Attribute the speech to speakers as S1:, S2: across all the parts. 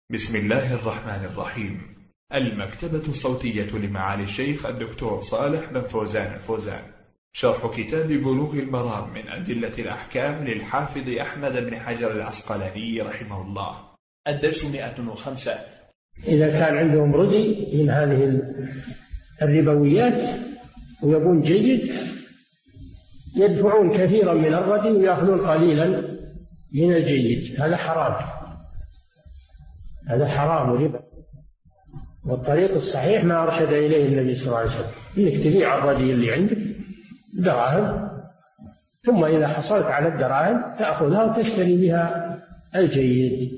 S1: بسم الله الرحمن الرحيم. المكتبة الصوتية لمعالي الشيخ الدكتور صالح بن فوزان الفوزان، شرح كتاب بلوغ المرام من أدلة الأحكام للحافظ أحمد بن حجر العسقلاني رحمه الله. الدرس 105.
S2: إذا كان عندهم ردي من هذه الربويات ويبون جيد، يدفعون كثيرا من الردي ويأخذون قليلا من الجيد. هذا حرام، هذا حرام وربا. والطريق الصحيح ما أرشد إليه النبي صلى الله عليه وسلم، إنك تبيع الردي اللي عندك دراهم، ثم إذا حصلت على الدراهم تأخذها وتشتري بها الجيد.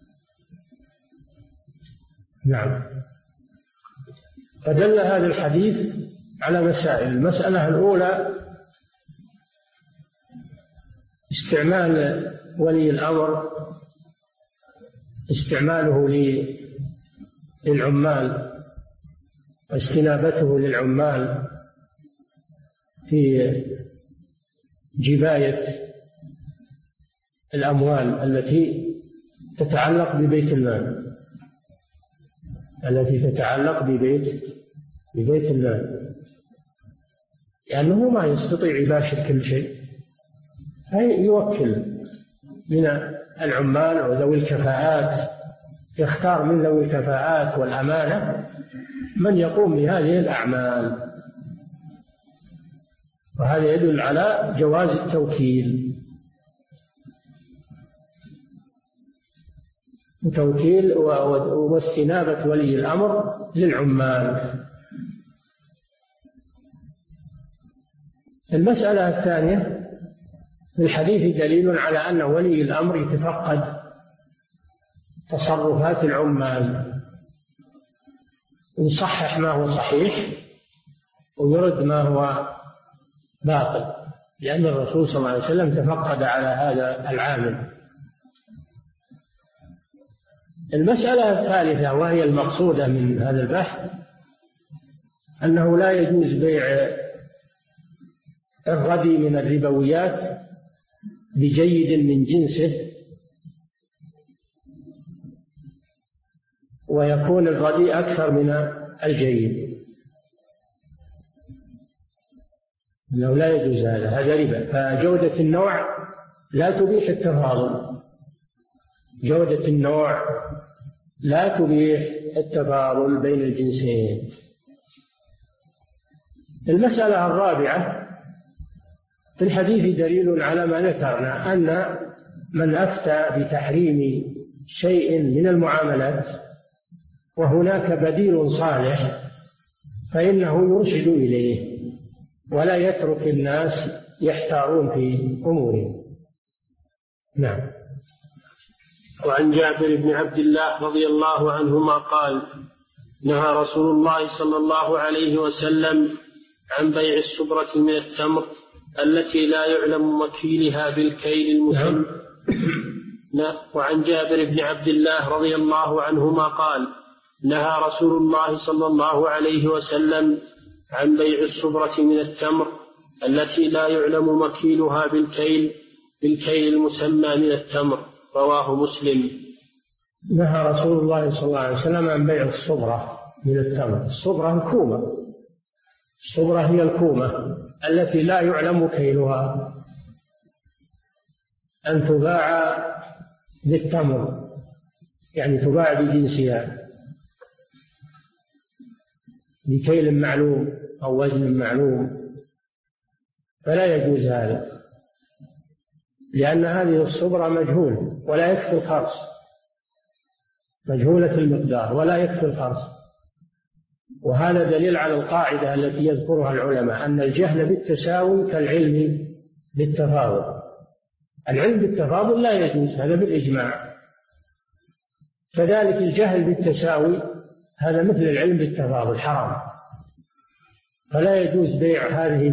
S2: نعم. فدل هذا الحديث على مسائل. المسألة الأولى استعمال ولي الأمر، استعماله للعمال واستنابته للعمال في جباية الأموال التي تتعلق ببيت المال، التي تتعلق ببيت المال، لأنه ما يستطيع يباشر كل شيء، يوكل من العمال وذوي الكفاءات، يختار من ذوي الكفاءات والأمانة من يقوم بهذه الأعمال. وهذا يدل على جواز التوكيل واستنابة ولي الأمر للعمال. المسألة الثانية، في الحديث دليل على أن ولي الأمر يتفقد تصرفات العمال، يصحح ما هو صحيح ويرد ما هو باطل، لأن الرسول صلى الله عليه وسلم تفقد على هذا العامل. المسألة الثالثة وهي المقصودة من هذا البحث، أنه لا يجوز بيع الردي من الربويات بجيد من جنسه، ويكون الردي أكثر من الجيد، إنه لا يجوز هذا ربا. فجودة النوع لا تبيح التفاضل، جودة النوع لا تبيح التفاضل بين الجنسين. المسألة الرابعة، في الحديث دليل على ما ذكرنا، أن من أفتى بتحريم شيء من المعاملات وهناك بديل صالح فإنه يرشد إليه ولا يترك الناس يحتارون في أمورهم. نعم.
S3: وعن جابر بن عبد الله رضي الله عنهما قال: نهى رسول الله صلى الله عليه وسلم عن بيع السبرة من التمر التي لا يعلم مكيلها بالكيل المسمى. وعن جابر بن عبد الله رضي الله عنهما قال: نهى رسول الله صلى الله عليه وسلم عن بيع السبرة من التمر التي لا يعلم مكيلها بالكيل المسمى من التمر. رواه مسلم.
S2: نهى رسول الله صلى الله عليه وسلم عن بيع الصبرة من التمر. الصبرة الكومة، الصبرة هي الكومة التي لا يعلم كيلها، أن تباع بالتمر، يعني تباع بجنسها بكيل معلوم أو وزن معلوم، فلا يجوز هذا، لأن هذه الصبرة مجهول ولا يكفي الخرص، مجهولة المقدار ولا يكفي الخرص. وهذا دليل على القاعدة التي يذكرها العلماء، أن الجهل بالتساوي كالعلم بالتفاضل. العلم بالتفاضل لا يجوز، هذا بالإجماع. كذلك الجهل بالتساوي هذا مثل العلم بالتفاضل، حرام. فلا يجوز بيع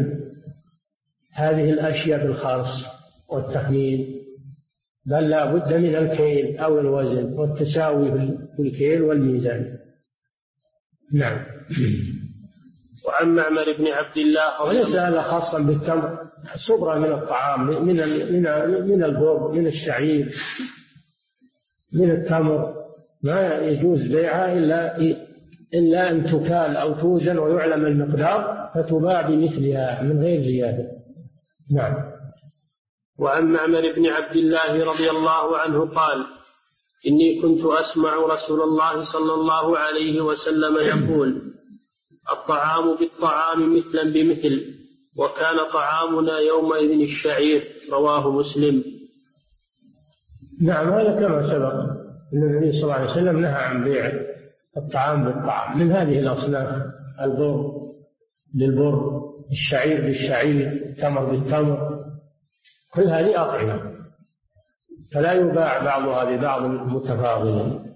S2: هذه الأشياء بالخرص والتخمين، بل لا بد من الكيل أو الوزن والتساوي في الكيل والميزان. نعم.
S3: وعن معمر بن عبد الله،
S2: وليس هذا خاصا بالتمر، صبرة من الطعام، من البر، من الشعير، من التمر، ما يجوز بيعها إلا أن تكال أو توزن ويعلم المقدار فتباع بمثلها من غير زيادة. نعم.
S3: وعن معمر بن عبد الله رضي الله عنه قال: إني كنت أسمع رسول الله صلى الله عليه وسلم يقول: الطعام بالطعام مثلا بمثل، وكان طعامنا يومئذ الشعير. رواه مسلم.
S2: نعم، هذا كما سبق أن النبي صلى الله عليه وسلم نهى عن بيع الطعام بالطعام من هذه الأصناف: البر بالبر، الشعير بالشعير، التمر بالتمر، كل هذه أطعمة، فلا يباع بعضها ببعض متفاضلا،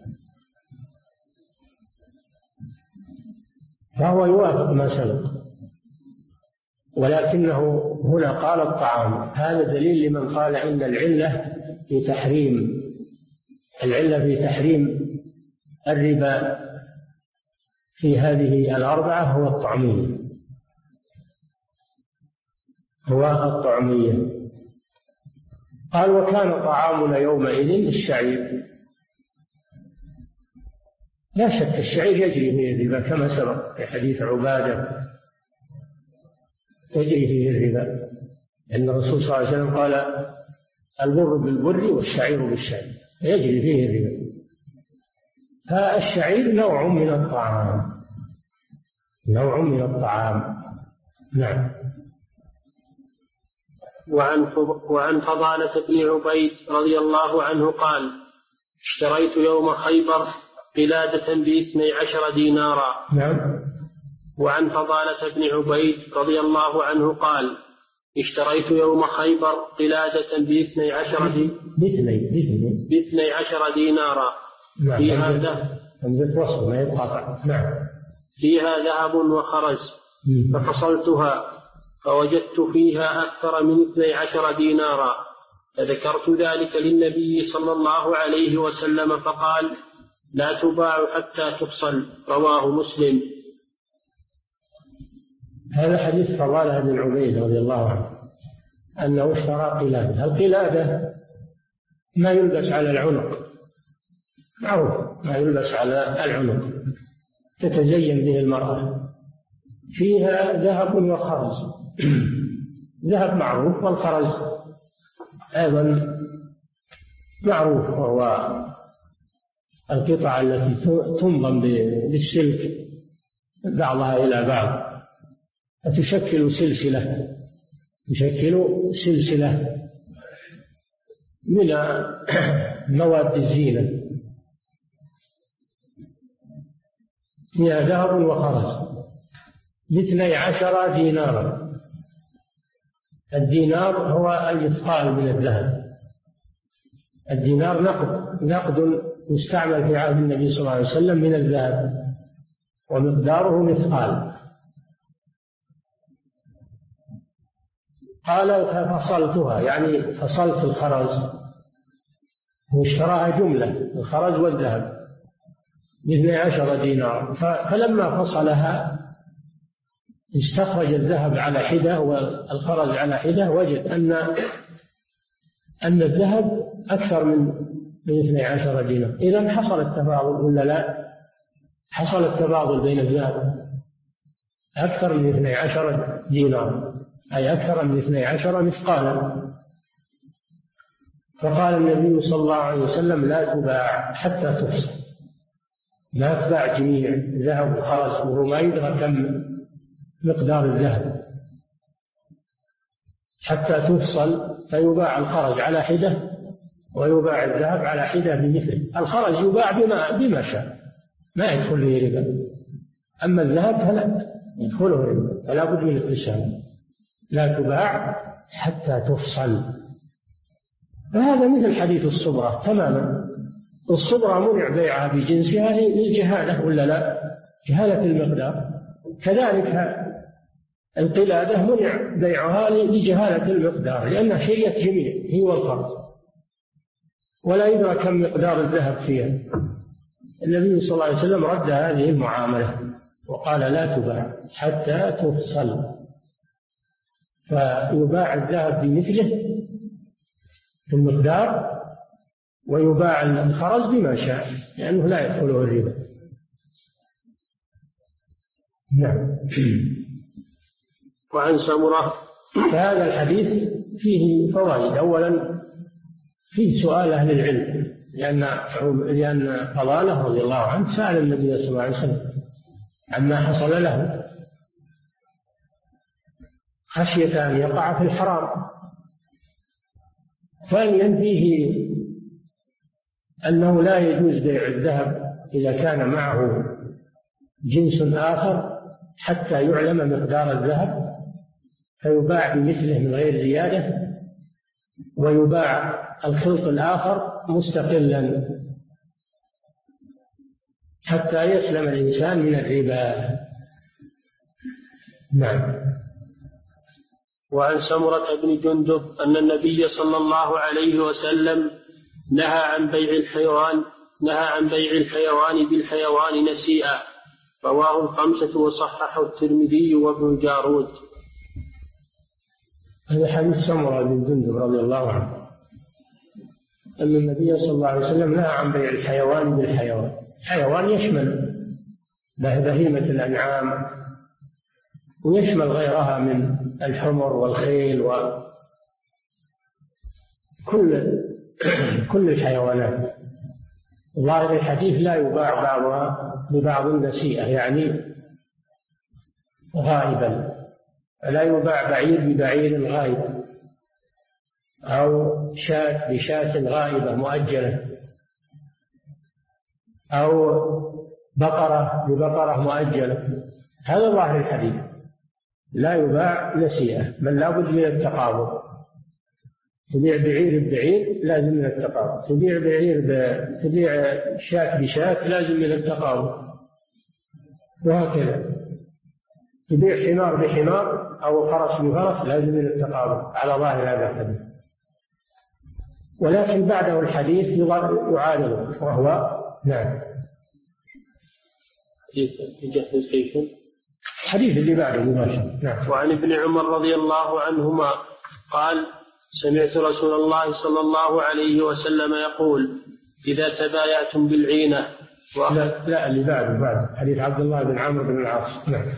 S2: فهو يوافق ما سبق، ولكنه هنا قال الطعام. هذا دليل لمن قال إن العلة في تحريم الربا في هذه الأربعة هو الطعمية. قال: وكان طعامنا يومئذ الشعير. لا شك الشعير يجري فيه الربا كما سبق في حديث عبادة، يجري فيه الربا، لأن الرسول صلى الله عليه وسلم قال: البر بالبر والشعير بالشعير، يجري فيه الربا. فالشعير نوع من الطعام. نعم.
S3: وعن فضالة بن عبيد رضي الله عنه قال: اشتريت يوم خيبر قلادة ب12 دينارا.
S2: نعم.
S3: وعن فضالة بن عبيد رضي الله عنه قال: اشتريت يوم خيبر قلادة ب12 دينارا. فيها ذهب وخرز، ففصلتها فوجدت فيها أكثر من 12 دينارا، فذكرت ذلك للنبي صلى الله عليه وسلم فقال: لا تباع حتى تفصل. رواه مسلم.
S2: هذا حديث فضالة بن عبيد رضي الله عنه أنه اشترى قلادة. القلادة ما يلبس على العنق، معروف، ما يلبس على العنق تتزين به المرأة، فيها ذهب وخرز. ذهب معروف، والخرز أيضا معروف، وهو القطع التي تنضم بالسلك بعضها إلى بعض فتشكل سلسلة من مواد الزينة، فيها ذهب وخرز ب12 دينارا. الدينار هو المثقال من الذهب. الدينار نقد يستعمل في عهد النبي صلى الله عليه وسلم من الذهب، ومقداره مثقال. قال: ففصلتها، يعني فصلت الخرز، واشتراها جملة، الخرز والذهب ب12 دينار. فلما فصلها استخرج الذهب على حدة والخرز على حدة، وجد أن الذهب أكثر من 12 دينار. إذن حصل التفاضل ولا لا؟ حصل التفاضل بين الذهب أكثر من 12 دينار، أي أكثر من 12 مثقالا. فقال النبي صلى الله عليه وسلم: لا تباع حتى تفصل، لا تباع جميع ذهب وخرز وهو ما يدرى كم مقدار الذهب، حتى تفصل، فيباع الخرز على حدة ويباع الذهب على حدة بمثله. الخرز يباع بما شاء، ما يدخل فيه ربا، أما الذهب فلا يدخله ربا، فلا بد من التساوي. لا تباع حتى تفصل. فهذا مثل حديث الصبرة تماما. الصبرة منع بيعها بجنسها للجهالة ولا لا؟ جهالة المقدار. كذلك القلادة منع بيعها لجهالة المقدار، لأنها شيء جميع هي والخرز، ولا يدرى كم مقدار الذهب فيها. النبي صلى الله عليه وسلم رد هذه المعاملة وقال: لا تباع حتى تفصل. فيباع الذهب بمثله في المقدار، ويباع الخرز بما شاء لأنه لا يدخله الربا. نعم.
S3: وعن سمرة.
S2: فهذا الحديث فيه فوائد. أولا فيه سؤال أهل العلم، لأن فضالة رضي الله عنه سأل النبي صلى الله عليه وسلم عما حصل له خشية أن يقع في الحرام. ثانيا فيه أنه لا يجوز بيع الذهب إذا كان معه جنس آخر حتى يعلم مقدار الذهب، فيباع بمثله من غير زيادة، ويباع الخلط الآخر مستقلا حتى يسلم الإنسان من الربا. نعم.
S3: وعن سمرة بن جندب أن النبي صلى الله عليه وسلم نهى عن بيع الحيوان بالحيوان نسيئا، رواه الخمسة وصححه الترمذي وابن الجارود.
S2: هذا حديث سمرة بن جندب رضي الله عنه أن النبي صلى الله عليه وسلم نهى عن بيع الحيوان بالحيوان. الحيوان يشمل بهيمة الأنعام ويشمل غيرها من الحمر والخيل كل الحيوانات. ظاهر الحديث لا يباع بعضها ببعض النسيئة، يعني غائبا، لا يباع بعير ببعير غائب أو شاة بشاة غائبة مؤجلة أو بقرة ببقرة مؤجلة. هذا ظاهر الحديث، لا يباع نسيئة، بل لا بد من التقابض. تبيع بعير ببعير لازم من التقابض، تبيع شاة بشاة لازم من التقابض، وهكذا. تبيع حمار بحمار أو فرس بفرس لازم من التقابض على ظاهر هذا الحديث. ولكن بعده الحديث يعارضه، وهو نعم
S3: يجهز كيف
S2: الحديث اللي بعده مباشرة. نعم.
S3: وعن ابن عمر رضي الله عنهما قال: سمعت رسول الله صلى الله عليه وسلم يقول: إذا تبايعتم بالعينة
S2: لا اللي بعد حديث عبد الله بن عمرو بن العاص. نعم.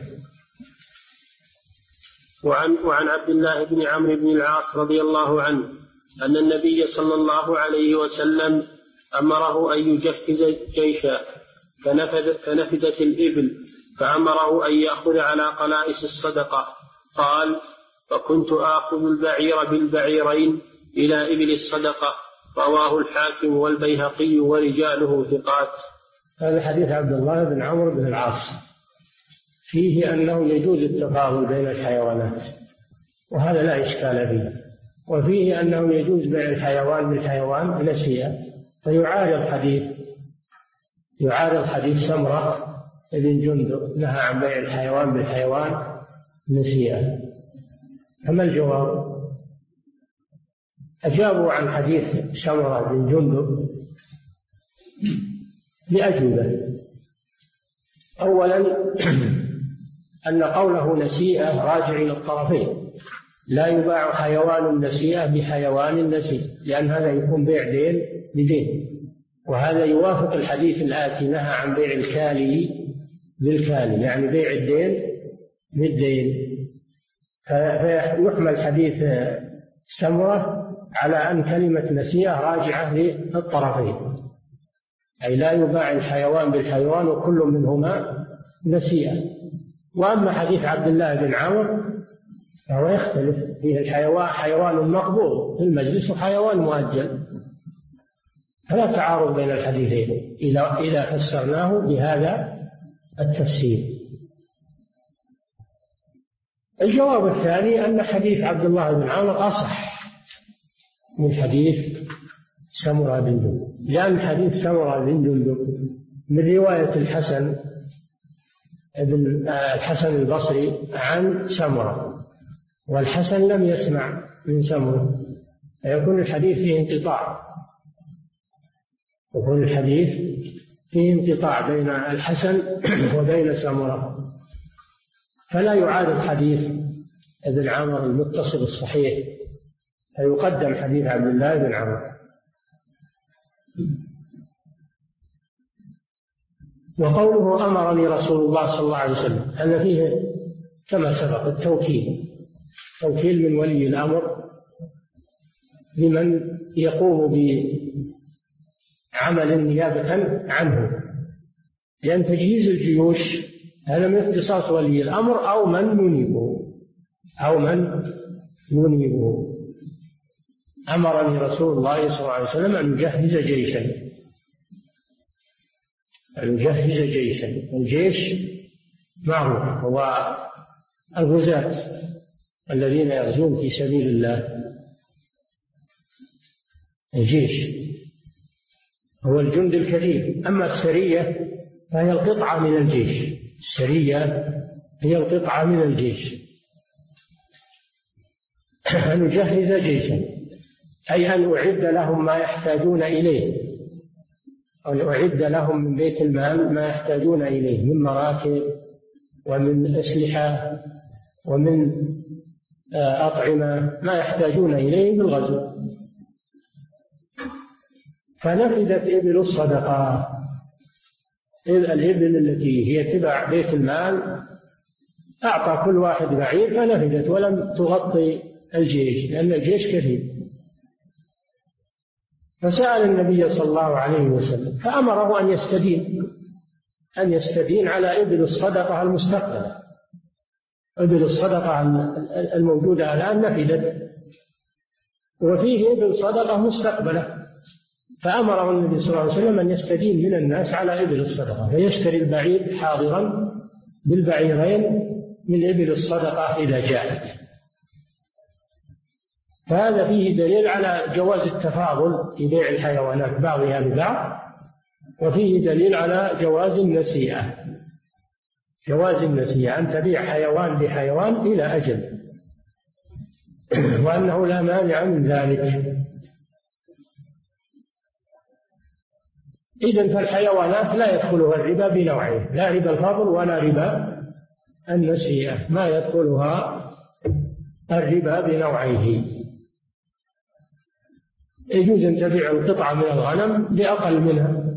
S3: وعن عبد الله بن عمرو بن العاص رضي الله عنه أن النبي صلى الله عليه وسلم أمره أن يجهز جيشا فنفدت الإبل، فأمره أن يأخذ على قلائس الصدقة. قال: فكنت آخذ البعير بالبعيرين إلى إبل الصدقة. رواه الحاكم والبيهقي ورجاله ثقات.
S2: هذا حديث عبد الله بن عمرو بن العاص فيه أنه يجوز التفاضل بين الحيوانات، وهذا لا إشكال فيه. وفيه أنه يجوز بيع الحيوان بالحيوان نسيئا، يعارض حديث سمرة بن جندب نهى عن بيع الحيوان بالحيوان نسيئا. فما الجواب؟ أجابوا عن حديث سمرة بن جندب بأجوبة. أولا أن قوله نسيئة راجع إلى الطرفين، لا يباع حيوان نسيئة بحيوان نسيئة، لأن هذا يكون بيع دين بدين، وهذا يوافق الحديث الآتي نهى عن بيع الكالي بالكالي، يعني بيع الدين بالدين. فيحمل حديث سمرة على أن كلمة نسيئة راجعة للطرفين، أي لا يباع الحيوان بالحيوان وكل منهما نسيئة. وأما حديث عبد الله بن عمرو فهو يختلف، فيه الحيوان حيوان مقبوض في المجلس وحيوان مؤجل، فلا تعارض بين الحديثين إذا فسرناه بهذا التفسير. الجواب الثاني أن حديث عبد الله بن عمرو أصح من حديث سمرة بن جندب، لأن حديث سمرة بن جندب من رواية الحسن البصري عن سمرة، والحسن لم يسمع من سمرة، فيكون الحديث فيه انقطاع بين الحسن وبين سمرة، فلا يعارض حديث ابن عمرو المتصل الصحيح، فيقدم حديث عبد الله بن عمرو. وقوله أمرني رسول الله صلى الله عليه وسلم هذا فيه كما سبق التوكيل، توكيل من ولي الأمر لمن يقوم بعمل نيابة عنه، لأن تجهيز الجيوش هذا من اختصاص ولي الأمر أو من ينيبه. أمرني رسول الله صلى الله عليه وسلم أن يجهز جيشا. الجيش معروف هو الغزاة الذين يغزون في سبيل الله. الجيش هو الجند الكثير. أما السرية فهي القطعة من الجيش. أن يجهز جيشا أي أن أعد لهم ما يحتاجون إليه، أو أعد لهم من بيت المال ما يحتاجون إليه من مراكب ومن أسلحة ومن أطعمة، ما يحتاجون إليه بالغزو. فنفذت إبل الصدقة، الإبل التي هي تبع بيت المال أعطى كل واحد بعير فنفذت ولم تغطي الجيش لأن الجيش كثير. فسأل النبي صلى الله عليه وسلم فأمره أن يستدين على إبل الصدقة المستقبلة. إبل الصدقة الموجودة الآن نفذت، وفيه إبل صدقة مستقبلة، فأمره النبي صلى الله عليه وسلم أن يستدين من الناس على إبل الصدقة، فيشتري البعير حاضرا بالبعيرين من إبل الصدقة إذا جاءت. فهذا فيه دليل على جواز التفاضل في بيع الحيوانات بعضها ببعض، وفيه دليل على جواز النسيئة أن تبيع حيوان بحيوان إلى أجل، وأنه لا مانع من ذلك. إذن فالحيوانات لا يدخلها الربا بنوعين، لا ربا الفضل ولا ربا النسيئة، ما يدخلها الربا بنوعيه. يجوز أن تبيع القطعة من الغنم بأقل منها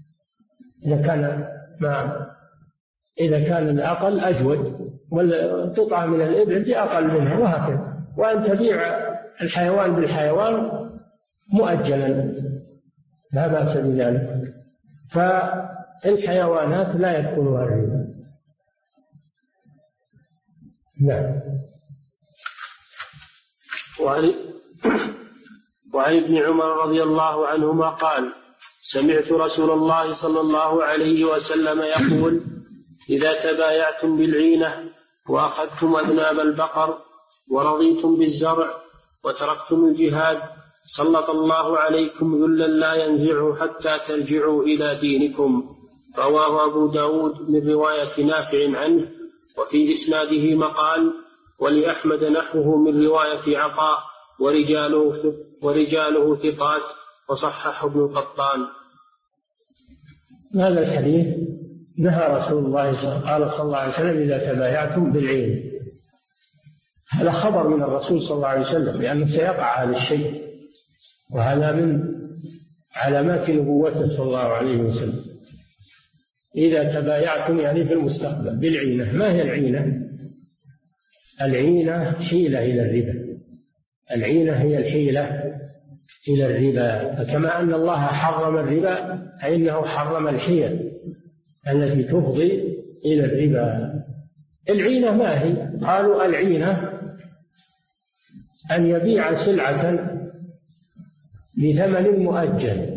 S2: إذا كان الأقل أجود، والقطعة من الإبل بأقل منها، وهكذا. وأن تبيع الحيوان بالحيوان مؤجلا لا بأس بذلك. فالحيوانات لا يدخلها الربا. نعم.
S3: وعن ابن عمر رضي الله عنهما قال: سمعت رسول الله صلى الله عليه وسلم يقول: إذا تبايعتم بالعينة وأخذتم أذناب البقر ورضيتم بالزرع وتركتم الجهاد سلط الله عليكم ذلا لا ينزعه حتى ترجعوا إلى دينكم. رواه أبو داود من رواية نافع عنه، وفي إسناده مقال، ولأحمد نحوه من رواية عطاء ورجاله ثقات، وصححه ابن القطان.
S2: هذا الحديث نهى رسول الله قال صلى الله عليه وسلم: إذا تبايعتم بالعين. هذا خبر من الرسول صلى الله عليه وسلم لأنه سيقع هذا الشيء، وهذا من علامات نبوته صلى الله عليه وسلم. إذا تبايعتم يعني في المستقبل بالعينة. ما هي العينة؟ العينة حيلة إلى الربا. العينة هي الحيلة إلى الربا. فكما أن الله حرم الربا فإنه حرم الحيل التي تفضي إلى الربا. العينة ما هي؟ قالوا العينة أن يبيع سلعة بثمن مؤجل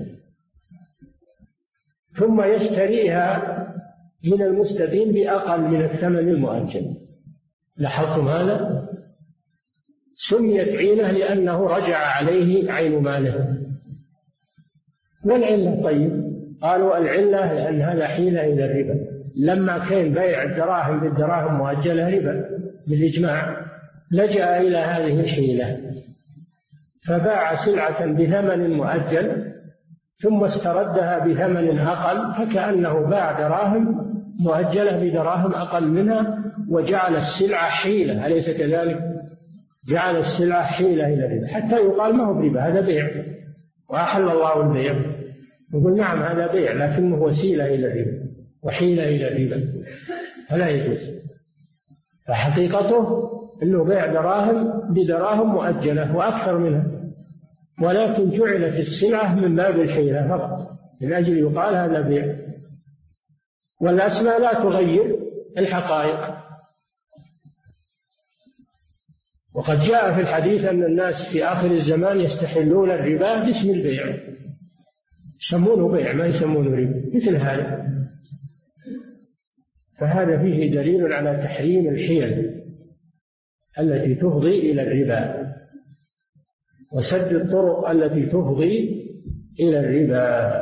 S2: ثم يشتريها من المستدين بأقل من الثمن المؤجل. لاحظتم هذا؟ سميت عينة لأنه رجع عليه عين ماله. والعلة طيب، قالوا العلة لأن هذا حيلة إلى الربا. لما كان بيع الدراهم بالدراهم مؤجلة ربا بالإجماع، لجأ إلى هذه الحيلة فباع سلعة بثمن مؤجل ثم استردها بثمن أقل، فكأنه باع دراهم مؤجلة بدراهم أقل منها وجعل السلعة حيلة، أليس كذلك؟ جعل السلعة حيلة إلى الربا حتى يقال ما هو بربا، هذا بيع وأحل الله البيع. نقول نعم هذا بيع لكنه وسيلة إلى الربا وحيلة إلى الربا فلا يجوز. فحقيقته أنه بيع دراهم بدراهم مؤجلة وأكثر منها، ولكن جعلت السلعة من باب الحيلة فقط من أجل يقال هذا بيع. والأسماء لا تغير الحقائق. وقد جاء في الحديث أن الناس في آخر الزمان يستحلون الربا باسم البيع، يسمونه بيع ما يسمونه ربا مثل هذا. فهذا فيه دليل على تحريم الحيل التي تفضي إلى الربا وسد الطرق التي تفضي إلى الربا.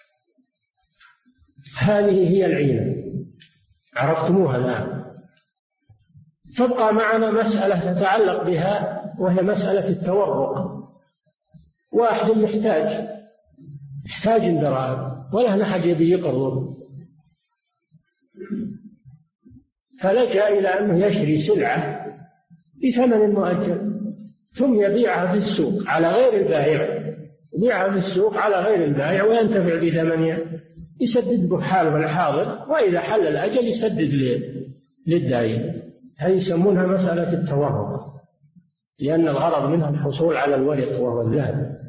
S2: هذه هي العينة، عرفتموها الآن. تبقى معنا مسألة تتعلق بها وهي مسألة التورق. واحد محتاج دراهم ولا أحد يبي يقرض، فلجأ إلى أنه يشري سلعة بثمن مؤجل ثم يبيعها في السوق على غير البائع، يبيعها في السوق على غير البائع وينتفع بثمنها، يسدد بحال والحاضر، وإذا حل الأجل يسدد للدائن. هذه يسمونها مسألة التورق، لأن الغرض منها الحصول على الورق وهو الذهب.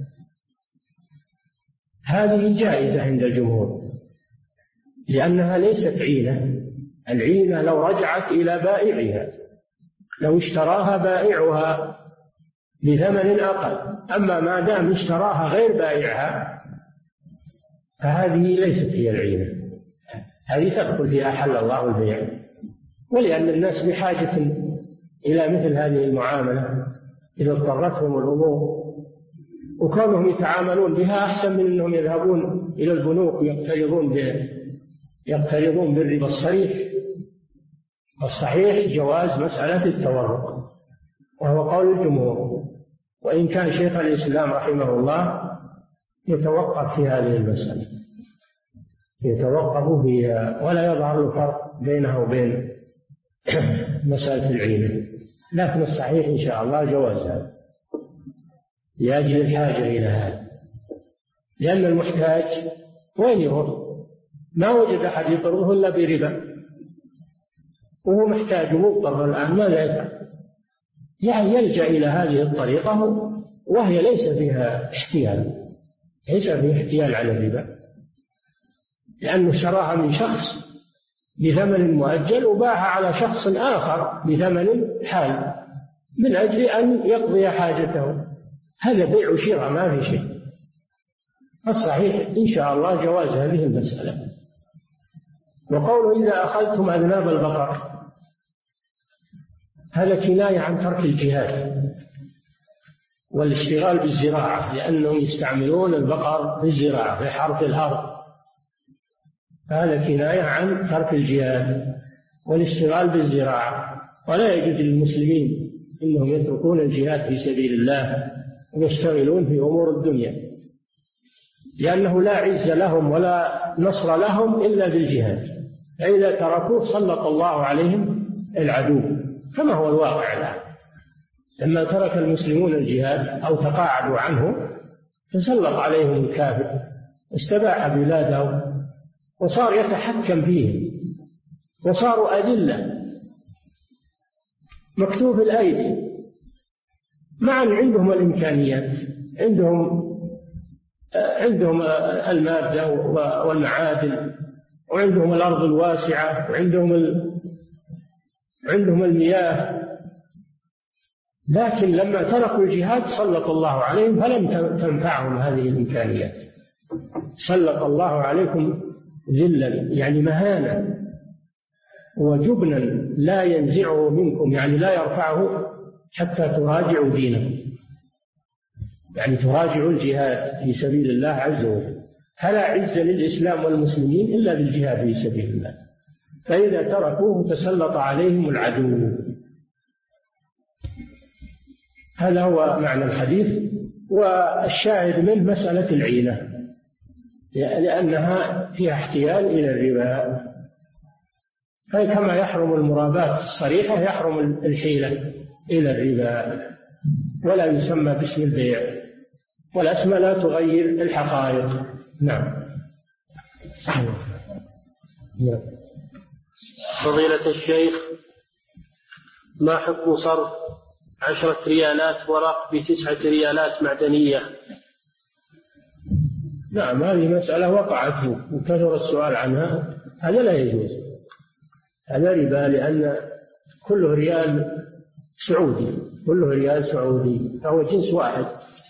S2: هذه جائزة عند الجمهور لأنها ليست عينة. العينة لو رجعت إلى بائعها، لو اشتراها بائعها بثمن أقل، أما ما دام اشتراها غير بائعها فهذه ليست هي العينة، هذه تدخل فيها حل الله البيع. ولأن الناس بحاجة إلى مثل هذه المعاملة إذا اضطرتهم الأمور، وكونهم يتعاملون بها أحسن من أنهم يذهبون إلى البنوك يقترضون بالربا الصريح. الصحيح جواز مسألة التورق، وهو قول الجمهور، وإن كان شيخ الإسلام رحمه الله يتوقف في هذه المسألة، يتوقف فيها ولا يظهر له فرق بينها وبين مسألة العينة. لكن الصحيح إن شاء الله جوازها لأجل الحاجة إلى هذا، لأن المحتاج وين يروح؟ ما وجد أحد يقرضه إلا بربا، وهو محتاج مضطر الآن، ماذا يفعل؟ يعني يلجأ إلى هذه الطريقة وهي ليس فيها احتيال، ليس فيها احتيال على الربا، لأنه شراها من شخص بثمن مؤجل وباعها على شخص آخر بثمن حال من أجل أن يقضي حاجته. هذا بيع وشراء ما في شيء. الصحيح إن شاء الله جواز هذه المسألة. وقوله إذا أخذتم أذناب البقر، هذا كناية عن ترك الجهاد والاشتغال بالزراعة، لأنهم يستعملون البقر في الزراعة في حرث الأرض، هذا كناية عن ترك الجهاد والاشتغال بالزراعة. ولا يجوز للمسلمين إنهم يتركون الجهاد في سبيل الله ويشتغلون في أمور الدنيا، لأنه لا عز لهم ولا نصر لهم إلا بالجهاد، فإذا تركوه سلط الله عليهم العدو، كما هو الواقع الآن. لما ترك المسلمون الجهاد أو تقاعدوا عنه تسلط عليهم الكافر، استباح بلاده وصار يتحكم فيهم، وصاروا أذلة مكتوف الأيدي، معا عندهم الإمكانيات، عندهم المادة والمعادن، وعندهم الأرض الواسعة، وعندهم المياه، لكن لما تركوا الجهاد سلط الله عليهم فلم تنفعهم هذه الإمكانيات. سلط الله عليكم ذلا يعني مهانا وجبنا لا ينزعه منكم، يعني لا يرفعه حتى تراجعوا دينكم، يعني تراجعوا الجهاد في سبيل الله عز وجل. فلا عز للإسلام والمسلمين إلا بالجهاد في سبيل الله، فإذا تركوه تسلط عليهم العدو. هذا هو معنى الحديث. والشاهد منه مسألة العينة، لأنها فيها احتيال إلى الربا، فكما يحرم المرابات الصريحة يحرم الحيلة إلى الربا، ولا يسمى باسم البيع، والأسماء لا تغير الحقائق. نعم.
S3: فضيلة الشيخ، ما حكم صرف 10 ريالات ورق ب9 ريالات معدنية؟
S2: نعم، هذه مسألة وقعت وكثر السؤال عنها. هذا لا يجوز، هذا ربا، لأن كله ريال سعودي، كله ريال سعودي، فهو جنس واحد.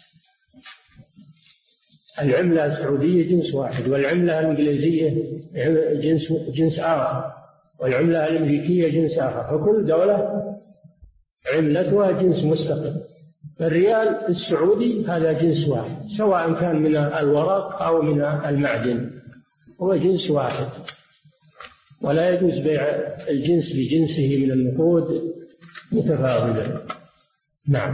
S2: العملة السعودية جنس واحد، والعملة الإنجليزية جنس آخر، والعملة الأمريكية جنس آخر، فكل دولة عملتها جنس مستقل. الريال السعودي هذا جنس واحد، سواء كان من الورق أو من المعدن، هو جنس واحد، ولا يجوز بيع الجنس بجنسه من النقود متفاضلا. نعم.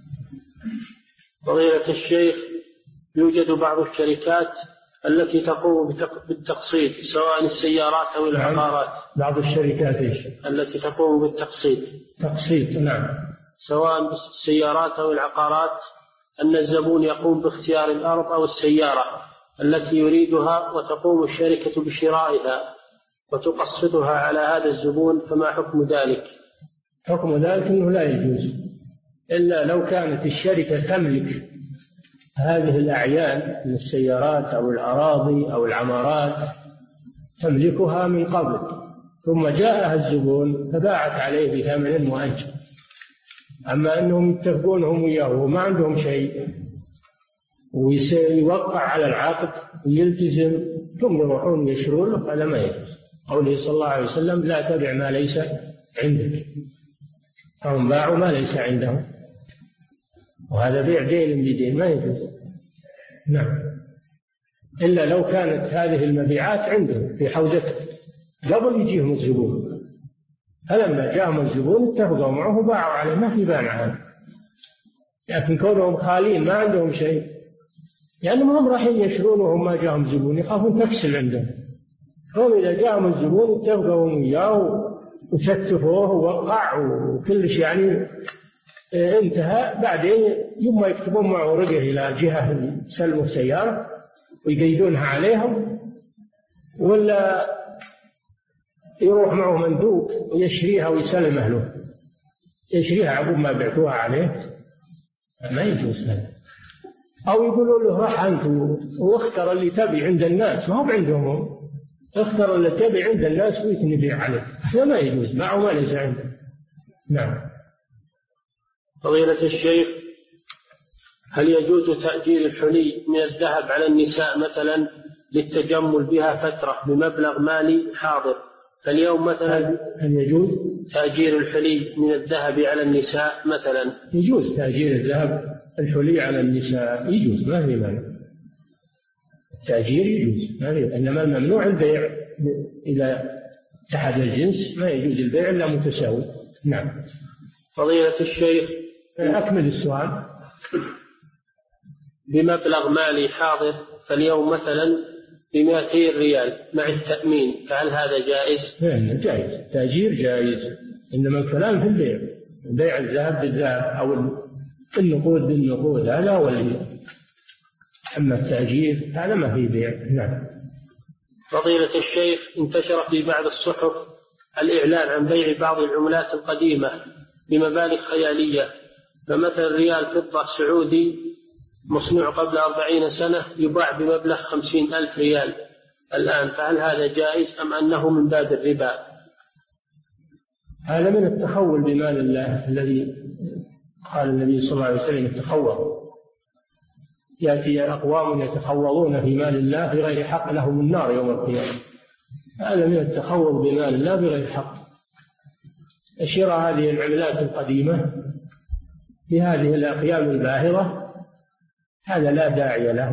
S3: فضيلة الشيخ، يوجد بعض الشركات التي تقوم بالتقسيط، سواء السيارات أو العقارات.
S2: بعض الشركات إيش؟
S3: التي تقوم بالتقسيط.
S2: تقسيط، نعم.
S3: سواء بالسيارات أو العقارات، أن الزبون يقوم باختيار الأرض أو السيارة التي يريدها، وتقوم الشركة بشرائها وتقسطها على هذا الزبون، فما حكم ذلك؟
S2: حكم ذلك أنه لا يجوز، إلا لو كانت الشركة تملك هذه الأعيان من السيارات أو الأراضي أو العمارات، تملكها من قبل، ثم جاءها الزبون فباعت عليه بثمن مؤجل. أما أنهم يتفقون هم وياه وما عندهم شيء، ويوقع على العقد ويلتزم، ثم يروحون يشرون له، هذا ما يجوز. قوله صلى الله عليه وسلم: لا تبع ما ليس عندك. فهم باعوا ما ليس عندهم، وهذا بيع دين بدين، ما يجوز. نعم، إلا لو كانت هذه المبيعات عندهم في حوزته قبل يجيهم الزبون، فلما جاءهم الزبون اتفقوا معه وباعوا عليه، ما في بانع هذا. لكن كونهم خالين ما عندهم شيء، لأنهم هم رايحين يشرون وهم ما جاءهم زبون، يخافون تكسل عندهم. هم إذا جاءهم الزبون اتفقوا وياه وستفوه ووقع وكل شيء، يعني انتهى. بعدين يوم ما يكتبون معه ورقة إلى جهة سلموا السيارة ويقيدونها عليهم، ولا يروح معه مندوب ويشريها ويسلمها له، يشريها عقب ما بعتوها عليه، ما يجوز هذا. أو يقولوا له: راح أنت واختر اللي تبي عند الناس، ما هو عندهم، اختر اللي تبي عند الناس ويتنبيع عليه، هذا ما يجوز، معه ما ليس عنده. نعم.
S3: فضيلة الشيخ، هل يجوز تأجير الحلي من الذهب على النساء مثلا للتجمل بها فترة بمبلغ مالي حاضر؟ فاليوم مثلا
S2: هل يجوز
S3: تأجير الحلي من الذهب على النساء مثلا؟
S2: يجوز تأجير الذهب الحلي على النساء، يجوز، ما في مانع، التأجير يجوز، ما في. إنما الممنوع البيع إذا اتحد الجنس، ما يجوز البيع إلا متساوي. نعم.
S3: فضيلة الشيخ،
S2: أكمل السؤال.
S3: بمبلغ مالي حاضر، فاليوم مثلا ب200 ريال مع التأمين، فهل هذا جائز؟
S2: جائز، تأجير جائز، إنما الكلام في البيع، بيع الذهب بالذهب أو النقود بالنقود، هذا هو البيع. أما التأجير هذا ما فيه بيع. نعم.
S3: فضيلة الشيخ، انتشر في بعض الصحف الإعلان عن بيع بعض العملات القديمة بمبالغ خيالية، فمثل ريال فضة سعودي مصنوع قبل 40 سنة يباع بمبلغ 50,000 ريال الآن، فهل هذا جائز أم أنه من باب الربا؟
S2: هذا من التخول بمال الله الذي قال النبي صلى الله عليه وسلم: التخول. يأتي أقوام يتخوضون في مال الله بغير حق، لهم النار يوم القيامة. هذا من التخوض بمال الله بغير حق. شراء هذه العملات القديمة بهذه الأقيام الباهرة هذا لا داعي له،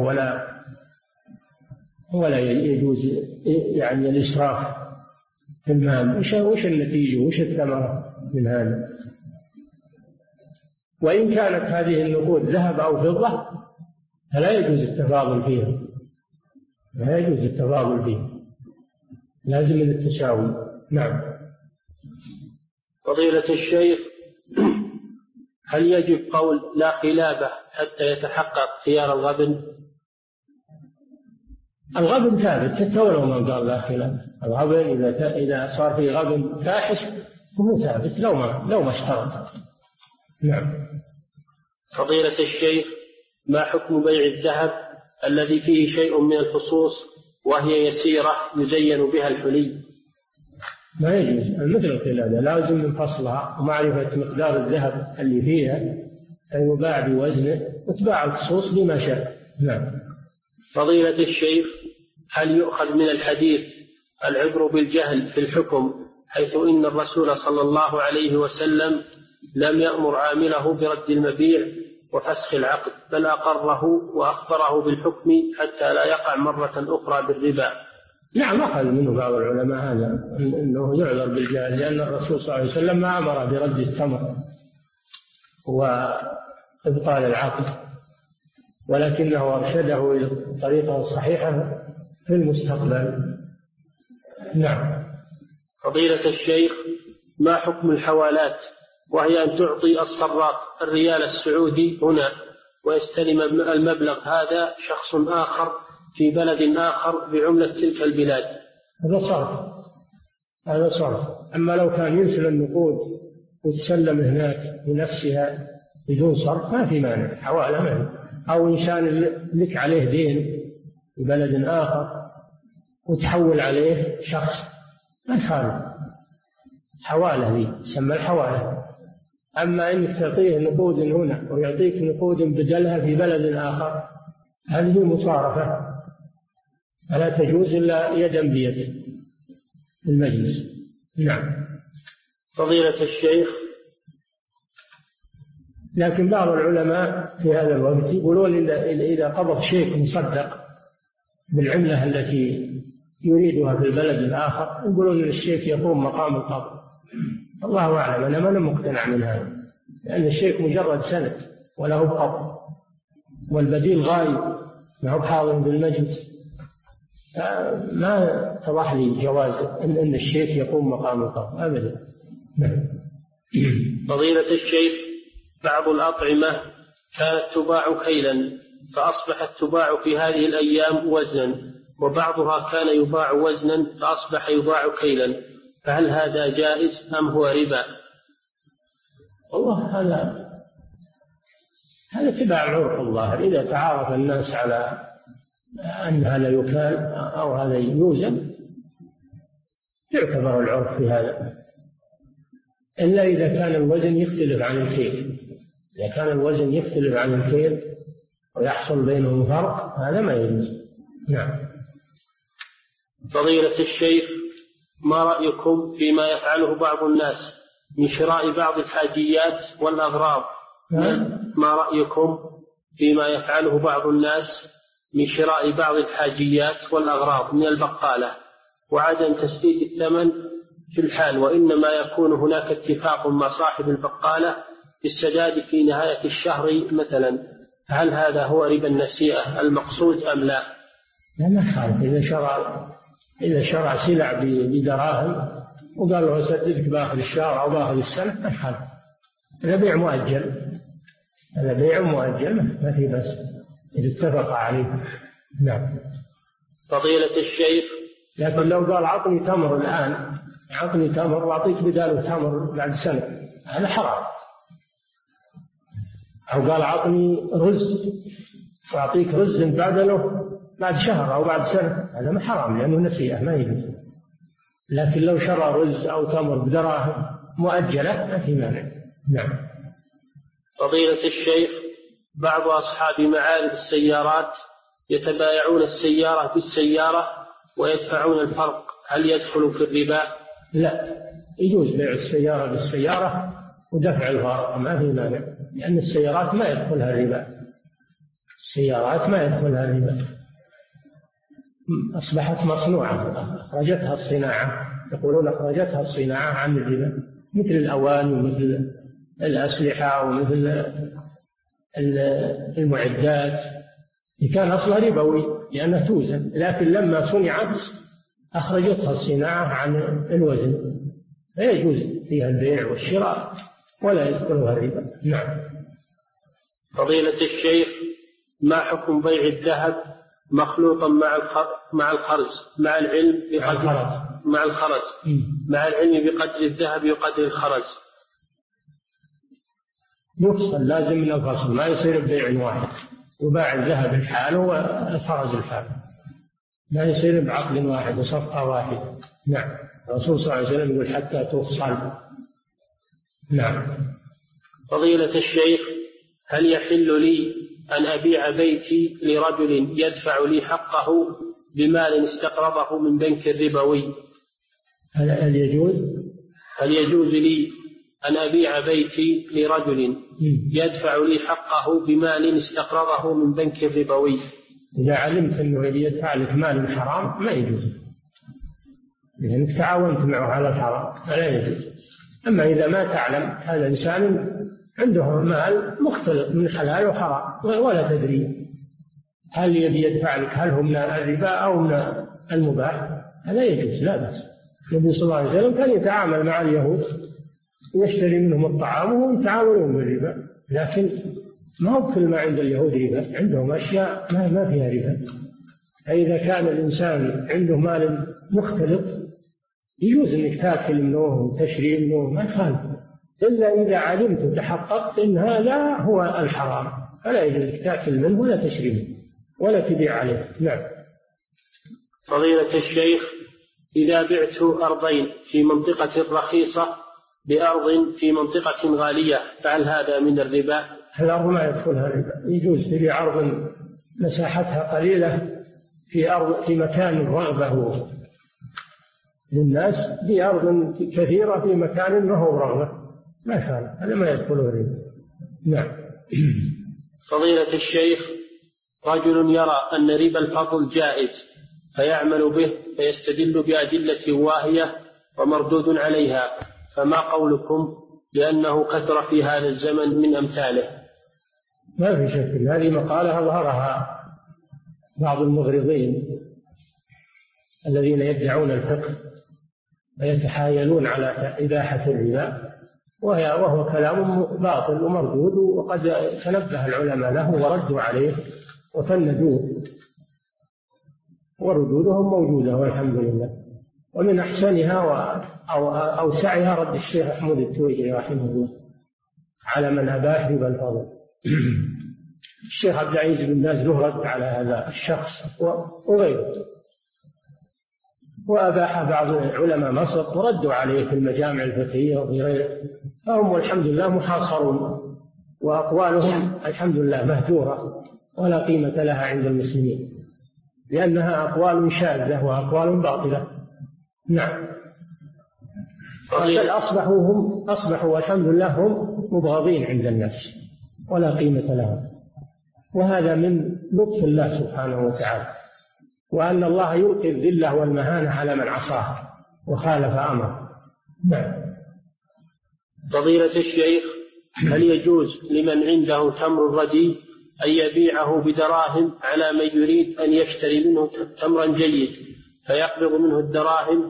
S2: ولا يجوز يعني الإسراف في المال. وش النتيجة وش الثمرة من هذا؟ وإن كانت هذه النقود ذهب أو فضة فلا يجوز التفاضل فيها، لا يجوز التفاضل فيها، لازم التساوي. نعم.
S3: فضيلة الشيخ، هل يجب قول لا خلابة حتى يتحقق خيار الغبن؟
S2: الغبن ثابت حتى ولو ما قال لا خلاف. الغبن إذا صار في غبن فاحش فهو ثابت لو ما اشترط. نعم.
S3: فضيلة الشيخ، ما حكم بيع الذهب الذي فيه شيء من الفصوص وهي يسيرة يزين بها الحلي؟
S2: ما يجوز، مثل القلادة لازم من فصلها ومعرفة مقدار الذهب اللي فيها فيباع بوزنه وتباع الفصوص بما شاء. نعم.
S3: فضيلة الشيخ، هل يؤخذ من الحديث العبر بالجهل في الحكم، حيث إن الرسول صلى الله عليه وسلم لم يأمر عامله برد المبيع وفسخ العقد، بل أقره وأخبره بالحكم حتى لا يقع مرة أخرى بالربا؟
S2: نعم، أخذ منه بعض العلماء هذا أنه يعذر بالجهل، لأن الرسول صلى الله عليه وسلم ما أمر برد الثمر وإبطال العقد، ولكنه أرشده إلى الطريقة الصحيحة في المستقبل. نعم.
S3: فضيلة الشيخ، ما حكم الحوالات، وهي أن تعطي الصراف الريال السعودي هنا ويستلم المبلغ هذا شخص آخر في بلد آخر بعملة تلك البلاد؟
S2: هذا صرف. أما لو كان يرسل النقود وتسلم هناك بنفسها بدون صرف ما في مانع، حوالة مانع. أو إنسان لك عليه دين في بلد آخر وتحول عليه شخص ما يخالف، حوالة دي تسمى الحوالة. أما إنك تعطيه نقود هنا ويعطيك نقود بدلها في بلد آخر هذه مصارفة، فلا تجوز إلا يدا بيد المجلس. نعم.
S3: فضيلة الشيخ،
S2: لكن بعض العلماء في هذا الوقت يقولون إذا قبض شيء مصدق بالعملة التي يريدها في البلد الآخر يقولون أن الشيك يقوم مقام القبض. الله أعلم، أنا ما مقتنع من هذا، لأن الشيك مجرد سند وله قبض، والبديل غايب ما هو حاضر بالمجلس، ما اتضح لي جواز أن الشيك يقوم مقام القبض أبدا.
S3: فضيلة الشيخ، بعض الأطعمة كانت تباع كيلا فأصبحت تباع في هذه الأيام وزنا، وبعضها كان يباع وزنا فأصبح يباع كيلا، فهل هذا جائز أم هو ربا؟
S2: والله هذا تبع العرف الظاهر. إذا تعارف الناس على أن هذا يكال أو هذا يوزن يعتبر العرف في هذا، إلا إذا كان الوزن يختلف عن الكيل. إذا كان الوزن يختلف عن الكيل ويحصل بينهم فرق هذا ما يجوز. نعم.
S3: فضيلة الشيخ، ما رأيكم فيما يفعله بعض الناس من شراء بعض الحاجيات والأغراض؟ ما رأيكم فيما يفعله بعض الناس من شراء بعض الحاجيات والأغراض من البقالة وعدم تسديد الثمن في الحال، وإنما يكون هناك اتفاق مع صاحب البقالة بالسداد في نهاية الشهر مثلا، هل هذا هو ربا النسيئة المقصود أم لا؟
S2: لا، ما خالف. إذا شرع سلع بدراهم وقال له أسددك بآخر الشهر أو بآخر السنة ما خالف. هذا بيع مؤجل، ما في بس إذا اتفق عليه. نعم.
S3: فضيلة الشيخ،
S2: لكن لو قال عطني تمر الآن، عطني تمر وأعطيك بداله تمر بعد سنة، هذا حرام. أو قال عطني رز وأعطيك رز بعد شهر أو بعد سنة، هذا ما حرام لأنه نسيئة ما يجوز. لكن لو شرى رز أو تمر بدراهم مؤجلة ما في مانع. نعم.
S3: فضيلة الشيخ، بعض أصحاب معارض السيارات يتبايعون السيارة بالسيارة ويدفعون الفرق، هل يدخل في الربا؟
S2: لا، يجوز بيع السيارة بالسيارة ودفع الفرق ما في مانع، لأن السيارات ما يدخلها الربا. أصبحت مصنوعة، أخرجتها الصناعة، يقولون أخرجتها الصناعة عن الربا، مثل الأواني ومثل الأسلحة ومثل المعدات كان أصلها ربوي لأنها توزن، لكن لما صنعت أخرجتها الصناعة عن الوزن، لا يجوز فيها البيع والشراء ولا يدخلها الربا. نعم.
S3: فضيلة الشيخ، ما حكم بيع الذهب مخلوطا مع الخرز مع العلم مع العلم بقدر الذهب وقدر الخرز.
S2: يفصل، لازم من الفصل، ما يصير ببيع واحد وباع الذهب الحال والخرز الحال، ما يصير بعقد واحد وصفقة واحدة. نعم، الرسول صلى الله عليه وسلم يقول حتى تفصل. نعم.
S3: فضيلة الشيخ، هل يحل لي أن أبيع بيتي لرجل يدفع لي حقه بمال استقرضه من بنك ربوي؟
S2: هل
S3: يجوز لي أن أبيع بيتي لرجل يدفع لي حقه بمال استقرضه من بنك ربوي؟
S2: إذا علمت أنه يدفع لك مال حرام ما يجوز، لأنك تعاونت معه على الحرام فلا يجوز. أما إذا ما تعلم، هذا إنسان عنده مال مختلط من حلال وحرام ولا تدري، هل يدفع لك هل هو من الربا أو من المباح، هذا يجوز لا بأس. النبي صلى الله عليه وسلم كان يتعامل مع اليهود يشتري منهم الطعام وهم يتعاملون بالربا، لكن ما هو كل ما عند اليهود ربا، عندهم أشياء ما فيها ربا. فإذا كان الإنسان عنده مال مختلط يجوز أنك تأكل منه وتشري منه، ما يخالف، إلا إذا علمت وتحققت أن هذا هو الحرام فلا يجوز أنك تأكل منه ولا تشري منه ولا تبيع عليه. نعم.
S3: فضيلة الشيخ، إذا بعت أرضين في منطقة رخيصة بأرض في منطقة غالية فهل هذا من الربا؟
S2: الأرض ما يدخلها الربا، يجوز تبيع أرض مساحتها قليلة في مكان رغبة للناس بأرض كثيرة في مكان ما هو رغبة، ما يفعل هذا ما يدخله الربا. نعم.
S3: فضيلة الشيخ، رجل يرى أن ربا الفضل جائز فيعمل به فيستدل بأدلة واهية ومردود عليها، فما قولكم لأنه كثر في هذا الزمن من أمثاله؟
S2: ما في شك، هذه مقالة أظهرها بعض المغرضين الذين يدعون الفقه ويتحايلون على إباحة الربا، وهو كلام باطل ومردود، وقد تنبه العلماء له وردوا عليه وفندوه، وردودهم موجودة والحمد لله. ومن أحسنها أو أوسعها رد الشيخ أحمد التويجري رحمه الله على من أباح ربا الفضل. الشيخ عبد العزيز بن باز له رد على هذا الشخص وغيره، وأباح بعض علماء مصر وردوا عليه في المجامع الفقهية وفي غيره، فهم والحمد لله محاصرون، وأقوالهم الحمد لله مهجورة ولا قيمة لها عند المسلمين، لأنها أقوال شاذة وأقوال باطلة. نعم. أصبحوا والحمد لله هم مبغضين عند الناس ولا قيمة لهم، وهذا من لطف الله سبحانه وتعالى، وأن الله يلقي الذلة والمهانة على من عصاه وخالف أمره. نعم.
S3: فضيلة الشيخ، هل يجوز لمن عنده تمر رديء أن يبيعه بدراهم على من يريد أن يشتري منه تمرا جيد فيقبض منه الدراهم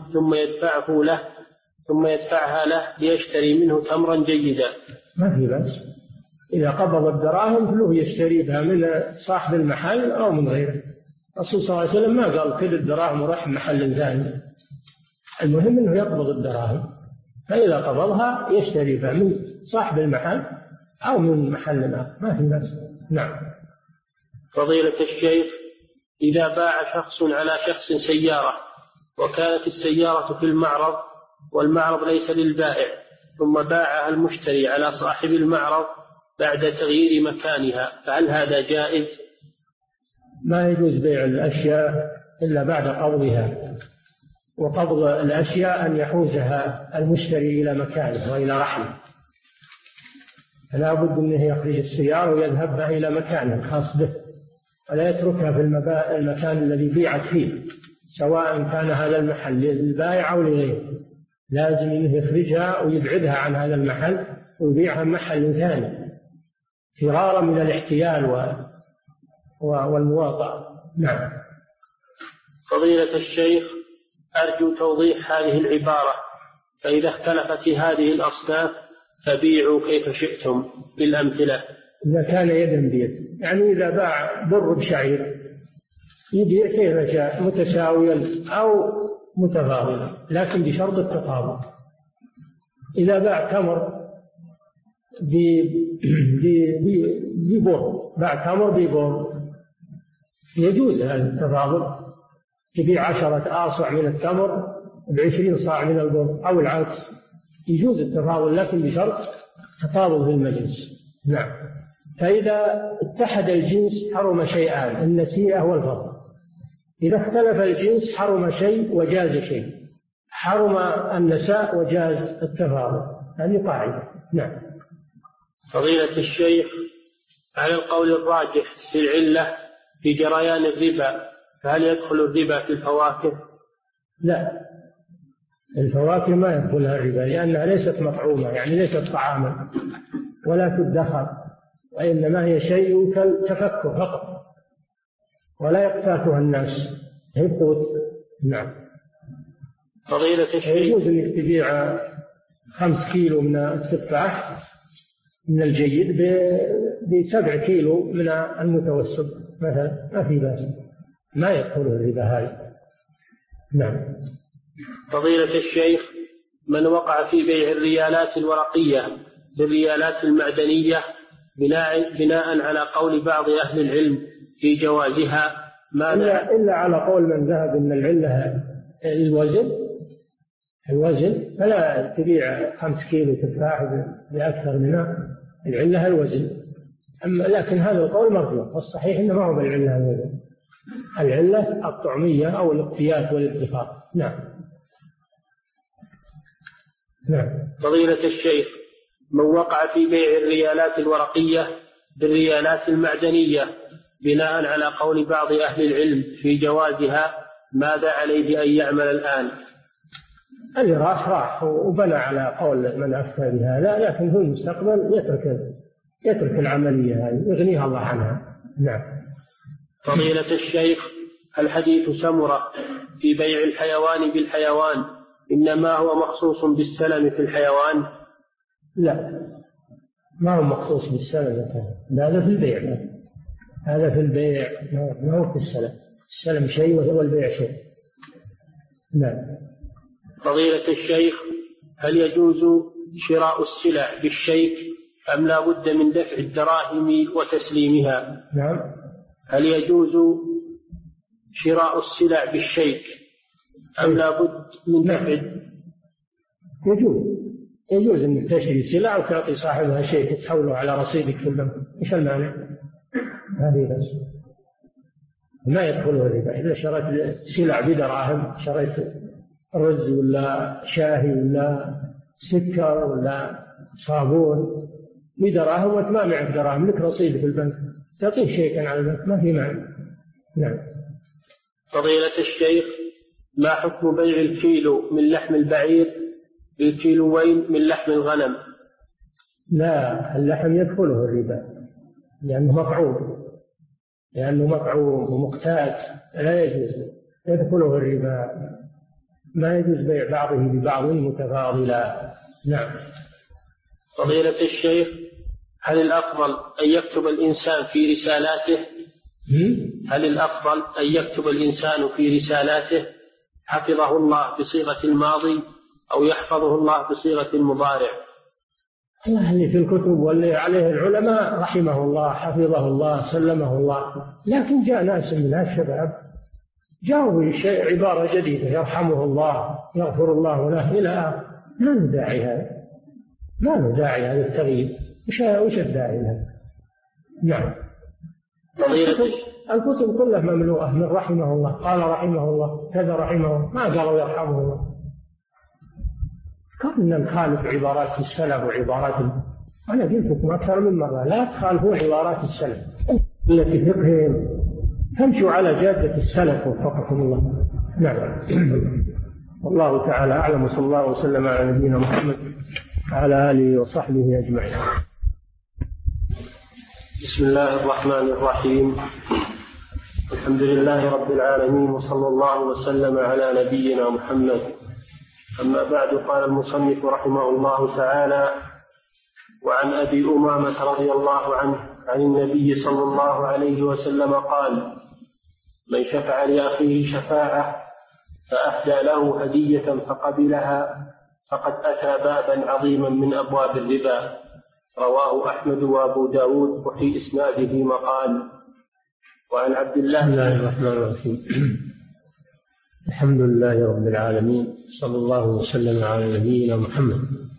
S3: ثم يدفعها له ليشتري منه تمرا جيدا؟
S2: ما في بأس، إذا قبض الدراهم فله يشتري بها من صاحب المحل أو من غيره. الرسول صلى الله عليه وسلم ما قال كل الدراهم وراح محل ثاني، المهم أنه يقبض الدراهم، فإذا قبضها يشتري بها من صاحب المحل أو من محل آخر، ما في بأس. نعم.
S3: فضيلة الشيخ، إذا باع شخص على شخص سيارة وكانت السيارة في المعرض والمعرض ليس للبائع، ثم باعها المشتري على صاحب المعرض بعد تغيير مكانها، فهل هذا جائز؟
S2: ما يجوز بيع الأشياء إلا بعد قبضها، وقبض الأشياء أن يحوزها المشتري إلى مكانه وإلى رحله، فلا بد أنه يخرج السيارة ويذهب بها إلى مكانه الخاص به، ولا يتركها في المكان الذي بيعت فيه، سواء كان هذا المحل للبائع أو لغيره، لازم أنه يخرجها ويبعدها عن هذا المحل ويبيعها محل ثاني فرارا من الاحتيال والمواطأة. نعم.
S3: فضيلة الشيخ، أرجو توضيح هذه العبارة، فإذا اختلفت هذه الأصناف فبيعوا كيف شئتم بالأمثلة.
S2: إذا كان يدا بيد، يعني إذا باع بر بشعير يبيع كيف شاء متساويا أو متفاضلا، لكن بشرط التفاضل. إذا باع تمر ببر، باع تمر ببر، يجوز هذا التفاضل. تبيع 10 آصع من التمر ب20 صاع من البر أو العكس، يجوز التفاضل لكن بشرط تفاضل في المجلس. نعم. فإذا اتحد الجنس حرم شيئان، النسيئة والفضل. إذا اختلف الجنس حرم شيء وجاز شيء، حرم النساء وجاز التفاضل. هذه قاعدة. نعم.
S3: فضيلة الشيخ، على القول الراجح في العلة في جريان الربا، فهل يدخل الربا في الفواكه؟
S2: لا، الفواكه ما يدخلها الربا، لأنها ليست مطعومة، يعني ليست طعاما ولا تدخر، وإنما هي شيء كالتفكر فقط، ولا يقتاتها الناس، هي قوت. نعم.
S3: فضيلة الشيخ،
S2: يجوز أن تبيع 5 كيلو من التفاح من الجيد ب7 كيلو من المتوسط مثلا، ما في بأس، ما يدخل الربا هذه. نعم.
S3: فضيلة الشيخ، من وقع في بيع الريالات الورقية بالريالات المعدنية بناء على قول بعض أهل العلم في جوازها،
S2: إلا على قول من ذهب أن العلة الوزن، فلا تبيع 5 كيلو تفاح بأكثر منها، العلة الوزن. لكن هذا القول مرفوض، والصحيح إنه ما هو بالعلة الوزن، العلة الطعمية أو الاقتيات والادخار. نعم. نعم.
S3: فضيلة الشيخ، من وقع في بيع الريالات الورقية بالريالات المعدنية بناء على قول بعض أهل العلم في جوازها، ماذا عليه أن يعمل الآن؟
S2: اللي راح وبنى على قول من أفتى بهذا، لكن في المستقبل يترك العملية هذه، يغنيها الله عنها. نعم.
S3: فضيلة الشيخ، الحديث سمرة في بيع الحيوان بالحيوان إنما هو مخصوص بالسلم في الحيوان؟
S2: لا، ما هو مخصوص بالسلم، هذا في البيع، هذا في البيع ما هو في السلم. السلم شيء والبيع شيء. نعم.
S3: فضيلة الشيخ، هل يجوز شراء السلع بالشيك أم لا بد من دفع الدراهم وتسليمها؟
S2: نعم.
S3: هل يجوز شراء السلع بالشيك أم لا بد من دفع؟
S2: يجوز أن تشتري سلع وتعطي صاحبها شيك تحوله على رصيدك في البنك، إيش المانع؟ هذه بس ما يدخله الربا. إذا شريت سلع بدراهم، شريت رز ولا شاهي ولا سكر ولا صابون بدراهم وما معك دراهم، لك رصيد في البنك تعطيه شيئا على البنك، ما في معنى. نعم.
S3: فضيلة الشيخ، ما حكم بيع الكيلو من لحم البعير بالكيلوين من لحم الغنم؟
S2: لا، اللحم يدخله الربا لأنه مطعوم ومقتات، لا يجوز، يدخله الربا. ما يجوز بيع بعضه ببعض متفاضلا. نعم.
S3: فضيلة الشيخ، هل الأفضل أن يكتب الإنسان في رسالاته حفظه الله بصيغة الماضي أو يحفظه الله بصيغة المضارع؟
S2: الله اللي في الكتب واللي عليه العلماء رحمه الله حفظه الله سلمه الله، لكن جاء ناس من الشباب جاءوا بشيء عبارة جديدة، يرحمه الله يغفر الله له إلى ما له داعي هذا التغيير، وش الداعي له؟ نعم. الكتب كلها مملوءة من رحمه الله، قال رحمه الله كذا رحمه الله، ما قالوا يرحمه الله. كنا نخالف عبارات السلف وعبارات أنا قلت لكم أكثر من مرة لا تخالفوا عبارات السلف التي فقههم، تمشوا على جادة السلف وفقكم الله. نعم. والله تعالى أعلم، وصلى الله وسلم على نبينا محمد وعلى آله وصحبه أجمعين.
S3: بسم الله الرحمن الرحيم، الحمد لله رب العالمين، وصلى الله وسلم على نبينا محمد. أما بعد، قال المصنف رحمه الله تعالى: وعن أبي أمامة رضي الله عنه عن النبي صلى الله عليه وسلم قال: من شفع لأخيه شفاعة فأهدى له هدية فقبلها فقد أتى بابا عظيما من أبواب الربا. رواه أحمد وأبو داود وفي إسناده مقال. وعن عبد الله
S2: بسم الله الرحمن الرحيم. الحمد لله رب العالمين، صلى الله وسلم على نبينا محمد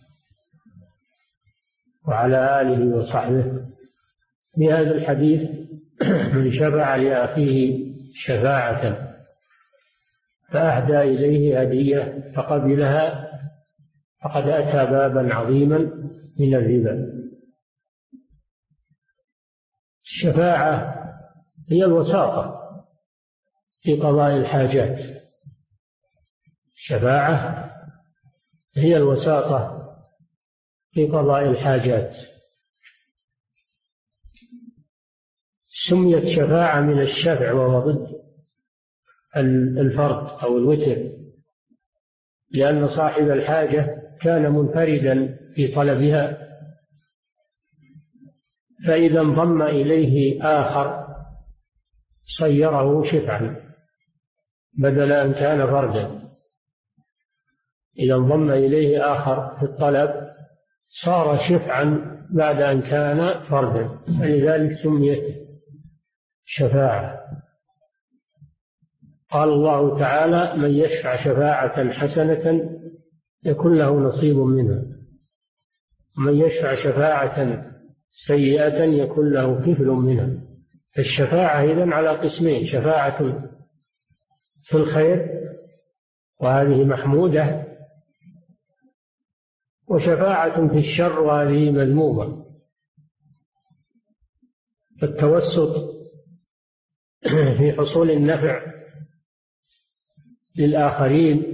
S2: وعلى آله وصحبه. في هذا الحديث من شفع لأخيه شفاعة فأهدى إليه هدية فقبلها فقد أتى بابا عظيما من الربا. الشفاعة هي الوساطة في قضاء الحاجات. الشفاعة هي الوساطة في قضاء الحاجات. سميت شفاعة من الشفع وهو ضد الفرد أو الوتر، لأن صاحب الحاجة كان منفردا في طلبها، فإذا انضم إليه آخر صيره شفعا بدل أن كان فردا. إذا انضم إليه آخر في الطلب صار شفعا بعد أن كان فردا، فلذلك سميت شفاعة. قال الله تعالى: من يشفع شفاعة حسنة يكن له نصيب منها، ومن يشفع شفاعة سيئة يكن له كفل منها. فالشفاعة إذن على قسمين: شفاعة في الخير وهذه محمودة، وشفاعة في الشر وهذه مذمومة. فالتوسط في حصول النفع للآخرين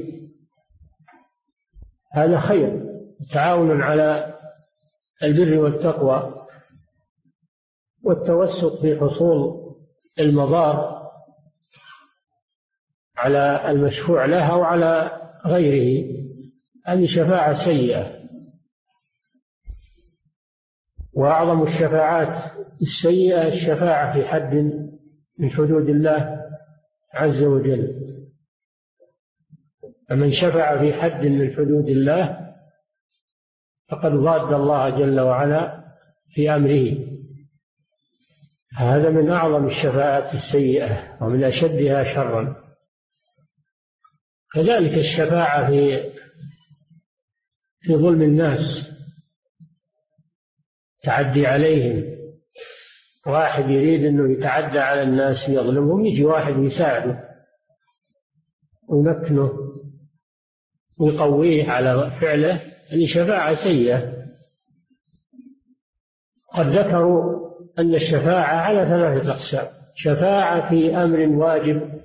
S2: هذا خير، تعاون على البر والتقوى. والتوسط في حصول المضار على المشفوع لها وعلى غيره هذه شفاعة سيئة. وأعظم الشفاعات السيئة الشفاعة في حد من حدود الله عز وجل. فمن شفع في حد من حدود الله فقد ضاد الله جل وعلا في أمره. هذا من أعظم الشفاعات السيئة ومن أشدها شرا. كذلك الشفاعة في ظلم الناس، تعدي عليهم. واحد يريد أنه يتعدى على الناس ويظلمهم، يجي واحد يساعده ويمكنه ويقويه على فعله، هذه شفاعة سيئة. قد ذكروا أن الشفاعة على 3 أقسام: شفاعة في أمر واجب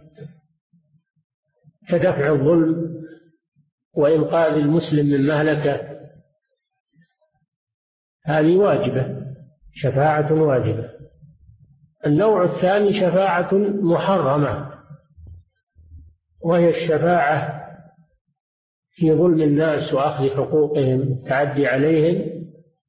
S2: كدفع الظلم وإنقاذ المسلم من مهلكة، هذه واجبة، شفاعة واجبة. النوع الثاني شفاعة محرمة، وهي الشفاعة في ظلم الناس وأخذ حقوقهم، تعدي عليهم،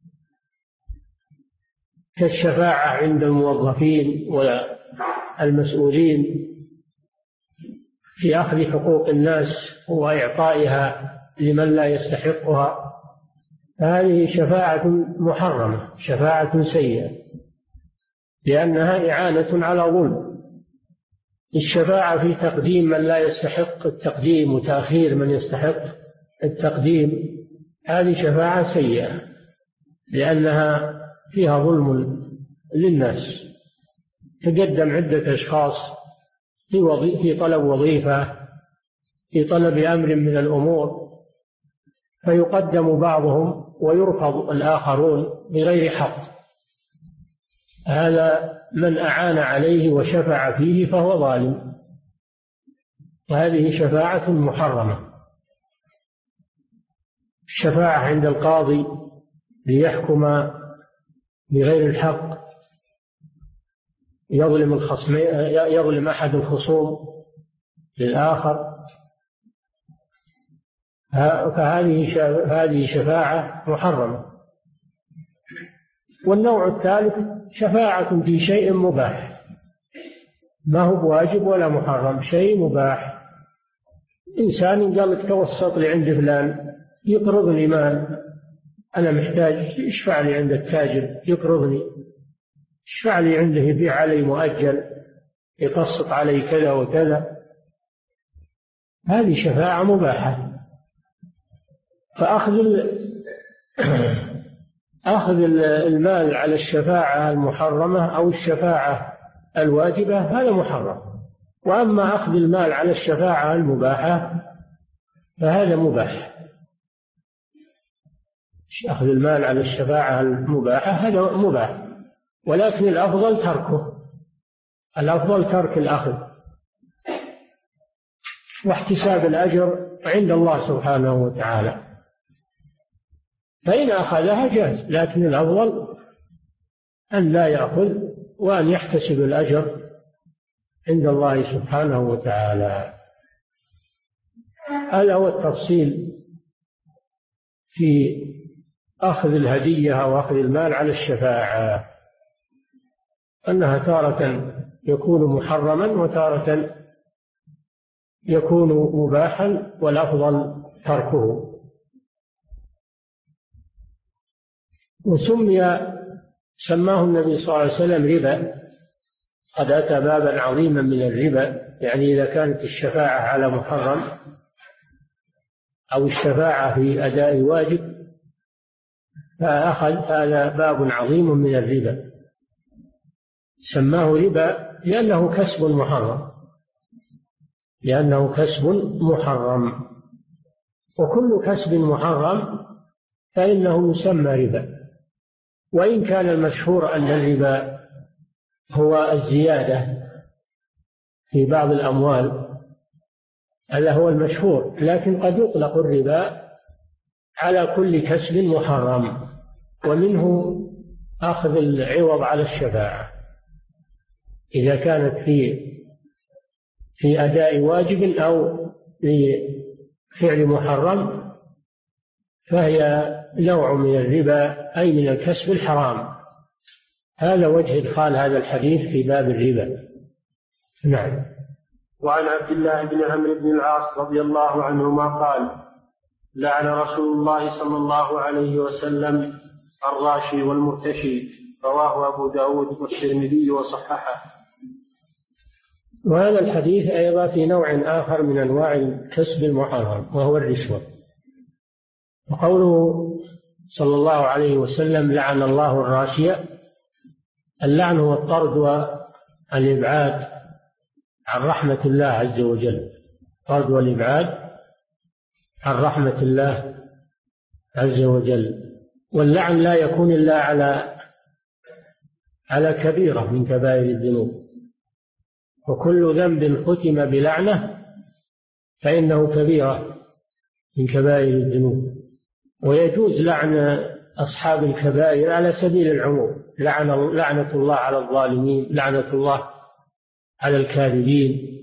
S2: كالشفاعة عند الموظفين والمسؤولين في أخذ حقوق الناس وإعطائها لمن لا يستحقها. هذه شفاعة محرمة، شفاعة سيئة، لأنها إعانة على ظلم. الشفاعة في تقديم من لا يستحق التقديم وتأخير من يستحق التقديم، هذه شفاعة سيئة، لأنها فيها ظلم للناس. تقدم عدة أشخاص في طلب وظيفة، في طلب أمر من الأمور، فيقدم بعضهم ويرفض الآخرون بغير حق. هذا من أعان عليه وشفع فيه فهو ظالم، وهذه شفاعة محرمة. الشفاعة عند القاضي ليحكم بغير الحق، يظلم أحد الخصوم للآخر، فهذه شفاعة محرمة. والنوع الثالث شفاعة في شيء مباح، ما هو بواجب ولا محرم، شيء مباح. إنسان قال توسط لي عند فلان يقرضني مال، أنا محتاج، اشفع لي عند التاجر يقرضني، اشفع لي عنده يبيع علي مؤجل، يقسط علي كذا وكذا، هذه شفاعة مباحة. فأخذ المال على الشفاعة المحرمة أو الشفاعة الواجبة هذا محرم، وأما أخذ المال على الشفاعة المباحة فهذا مباح. أخذ المال على الشفاعة المباحة هذا مباح، ولكن الأفضل تركه، الأفضل ترك الأخذ واحتساب الأجر عند الله سبحانه وتعالى. فإن أخذها جاز، لكن الأفضل أن لا يأخذ وأن يحتسب الأجر عند الله سبحانه وتعالى. هذا هو التفصيل في أخذ الهدية أو أخذ المال على الشفاعة، أنها تارة يكون محرما وتارة يكون مباحا، والأفضل تركه. سماه النبي صلى الله عليه وسلم ربا، قد أتى بابا عظيما من الربا، يعني إذا كانت الشفاعة على محرم أو الشفاعة في أداء واجب فأخذ، هذا باب عظيم من الربا. سماه ربا لأنه كسب محرم، لأنه كسب محرم، وكل كسب محرم فإنه يسمى ربا. وإن كان المشهور أن الربا هو الزيادة في بعض الأموال، هذا هو المشهور، لكن قد يطلق الربا على كل كسب محرم، ومنه أخذ العوض على الشفاعة إذا كانت في أداء واجب أو في فعل محرم، فهي نوع من الربا، أي من الكسب الحرام. هذا وجه إدخال هذا الحديث في باب الربا. نعم.
S3: وعن عبد الله بن عمرو بن العاص رضي الله عنهما قال: لعن رسول الله صلى الله عليه وسلم الراشي والمرتشي. رواه أبو داود والترمذي وصححه.
S2: وهذا الحديث أيضا في نوع آخر من أنواع الكسب المحرم، وهو الرشوة. وقوله صلى الله عليه وسلم: لعن الله الراشية، اللعن هو الطرد والإبعاد عن رحمة الله عز وجل، الطرد والإبعاد عن رحمة الله عز وجل. واللعن لا يكون إلا على كبيرة من كبائر الذنوب، وكل ذنب ختم بلعنة فإنه كبيرة من كبائر الذنوب. ويجوز لعن أصحاب الكبائر على سبيل العموم، لعنة الله على الظالمين، لعنة الله على الكاذبين،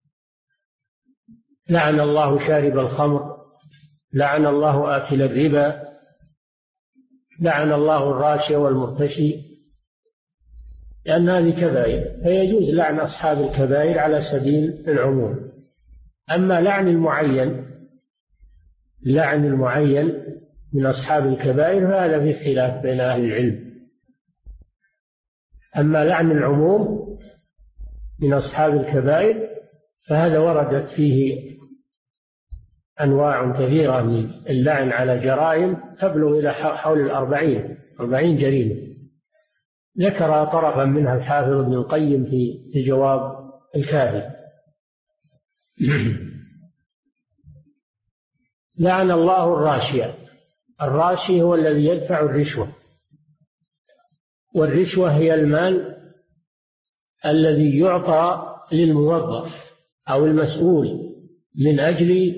S2: لعن الله شارب الخمر، لعن الله آكل الربا، لعن الله الراشي والمرتشي، لأن هذه كبائر، فيجوز لعن أصحاب الكبائر على سبيل العموم. أما لعن المعين من أصحاب الكبائر فهذا في خلاف بين أهل العلم. أما لعن العموم من أصحاب الكبائر فهذا وردت فيه أنواع كثيرة من اللعن على جرائم تبلغ إلى حول 40 جريمة، ذكر طرفا منها الحافظ ابن القيم في جواب الكافي. لعن الله الراشية. الراشي هو الذي يدفع الرشوة، والرشوة هي المال الذي يعطى للموظف أو المسؤول من أجل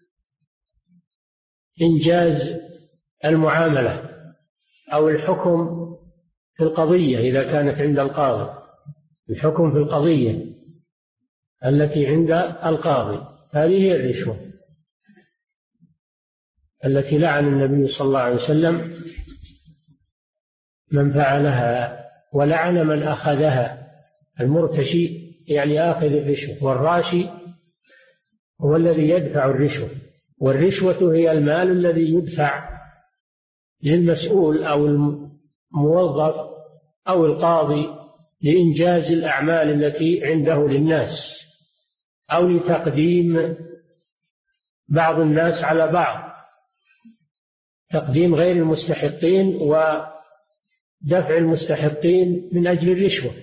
S2: إنجاز المعاملة أو الحكم في القضية إذا كانت عند القاضي، الحكم في القضية التي عند القاضي، هذه هي الرشوة التي لعن النبي صلى الله عليه وسلم من فعلها، ولعن من أخذها. المرتشي يعني آخذ الرشوة، والراشي هو الذي يدفع الرشوة. والرشوة هي المال الذي يدفع للمسؤول أو الموظف أو القاضي لإنجاز الأعمال التي عنده للناس، أو لتقديم بعض الناس على بعض، تقديم غير المستحقين ودفع المستحقين من أجل الرشوة.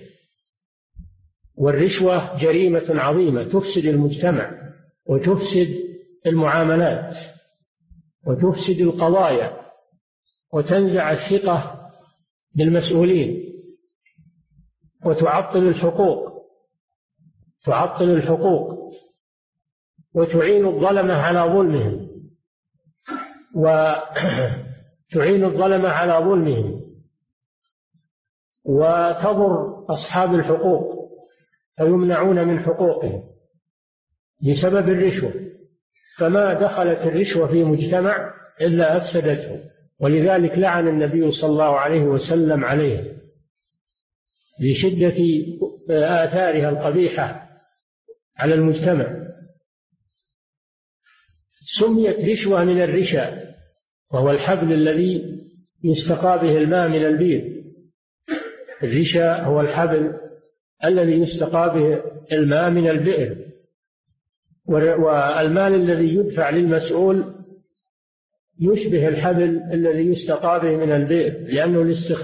S2: والرشوة جريمة عظيمة تفسد المجتمع وتفسد المعاملات وتفسد القضايا وتنزع الثقة بالمسؤولين وتعطل الحقوق وتعين الظلمة على ظلمهم وتضر أصحاب الحقوق فيمنعون من حقوقهم بسبب الرشوة. فما دخلت الرشوة في مجتمع إلا أفسدته، ولذلك لعن النبي صلى الله عليه وسلم عليه لشدة آثارها القبيحة على المجتمع. سميت رشوة من الرشا، وهو الحبل الذي يستقى به الماء من البير. الرشا هو الحبل الذي يستقى به الماء من البئر، والمال الذي يدفع للمسؤول يشبه الحبل الذي يستقى به من البئر، لأنه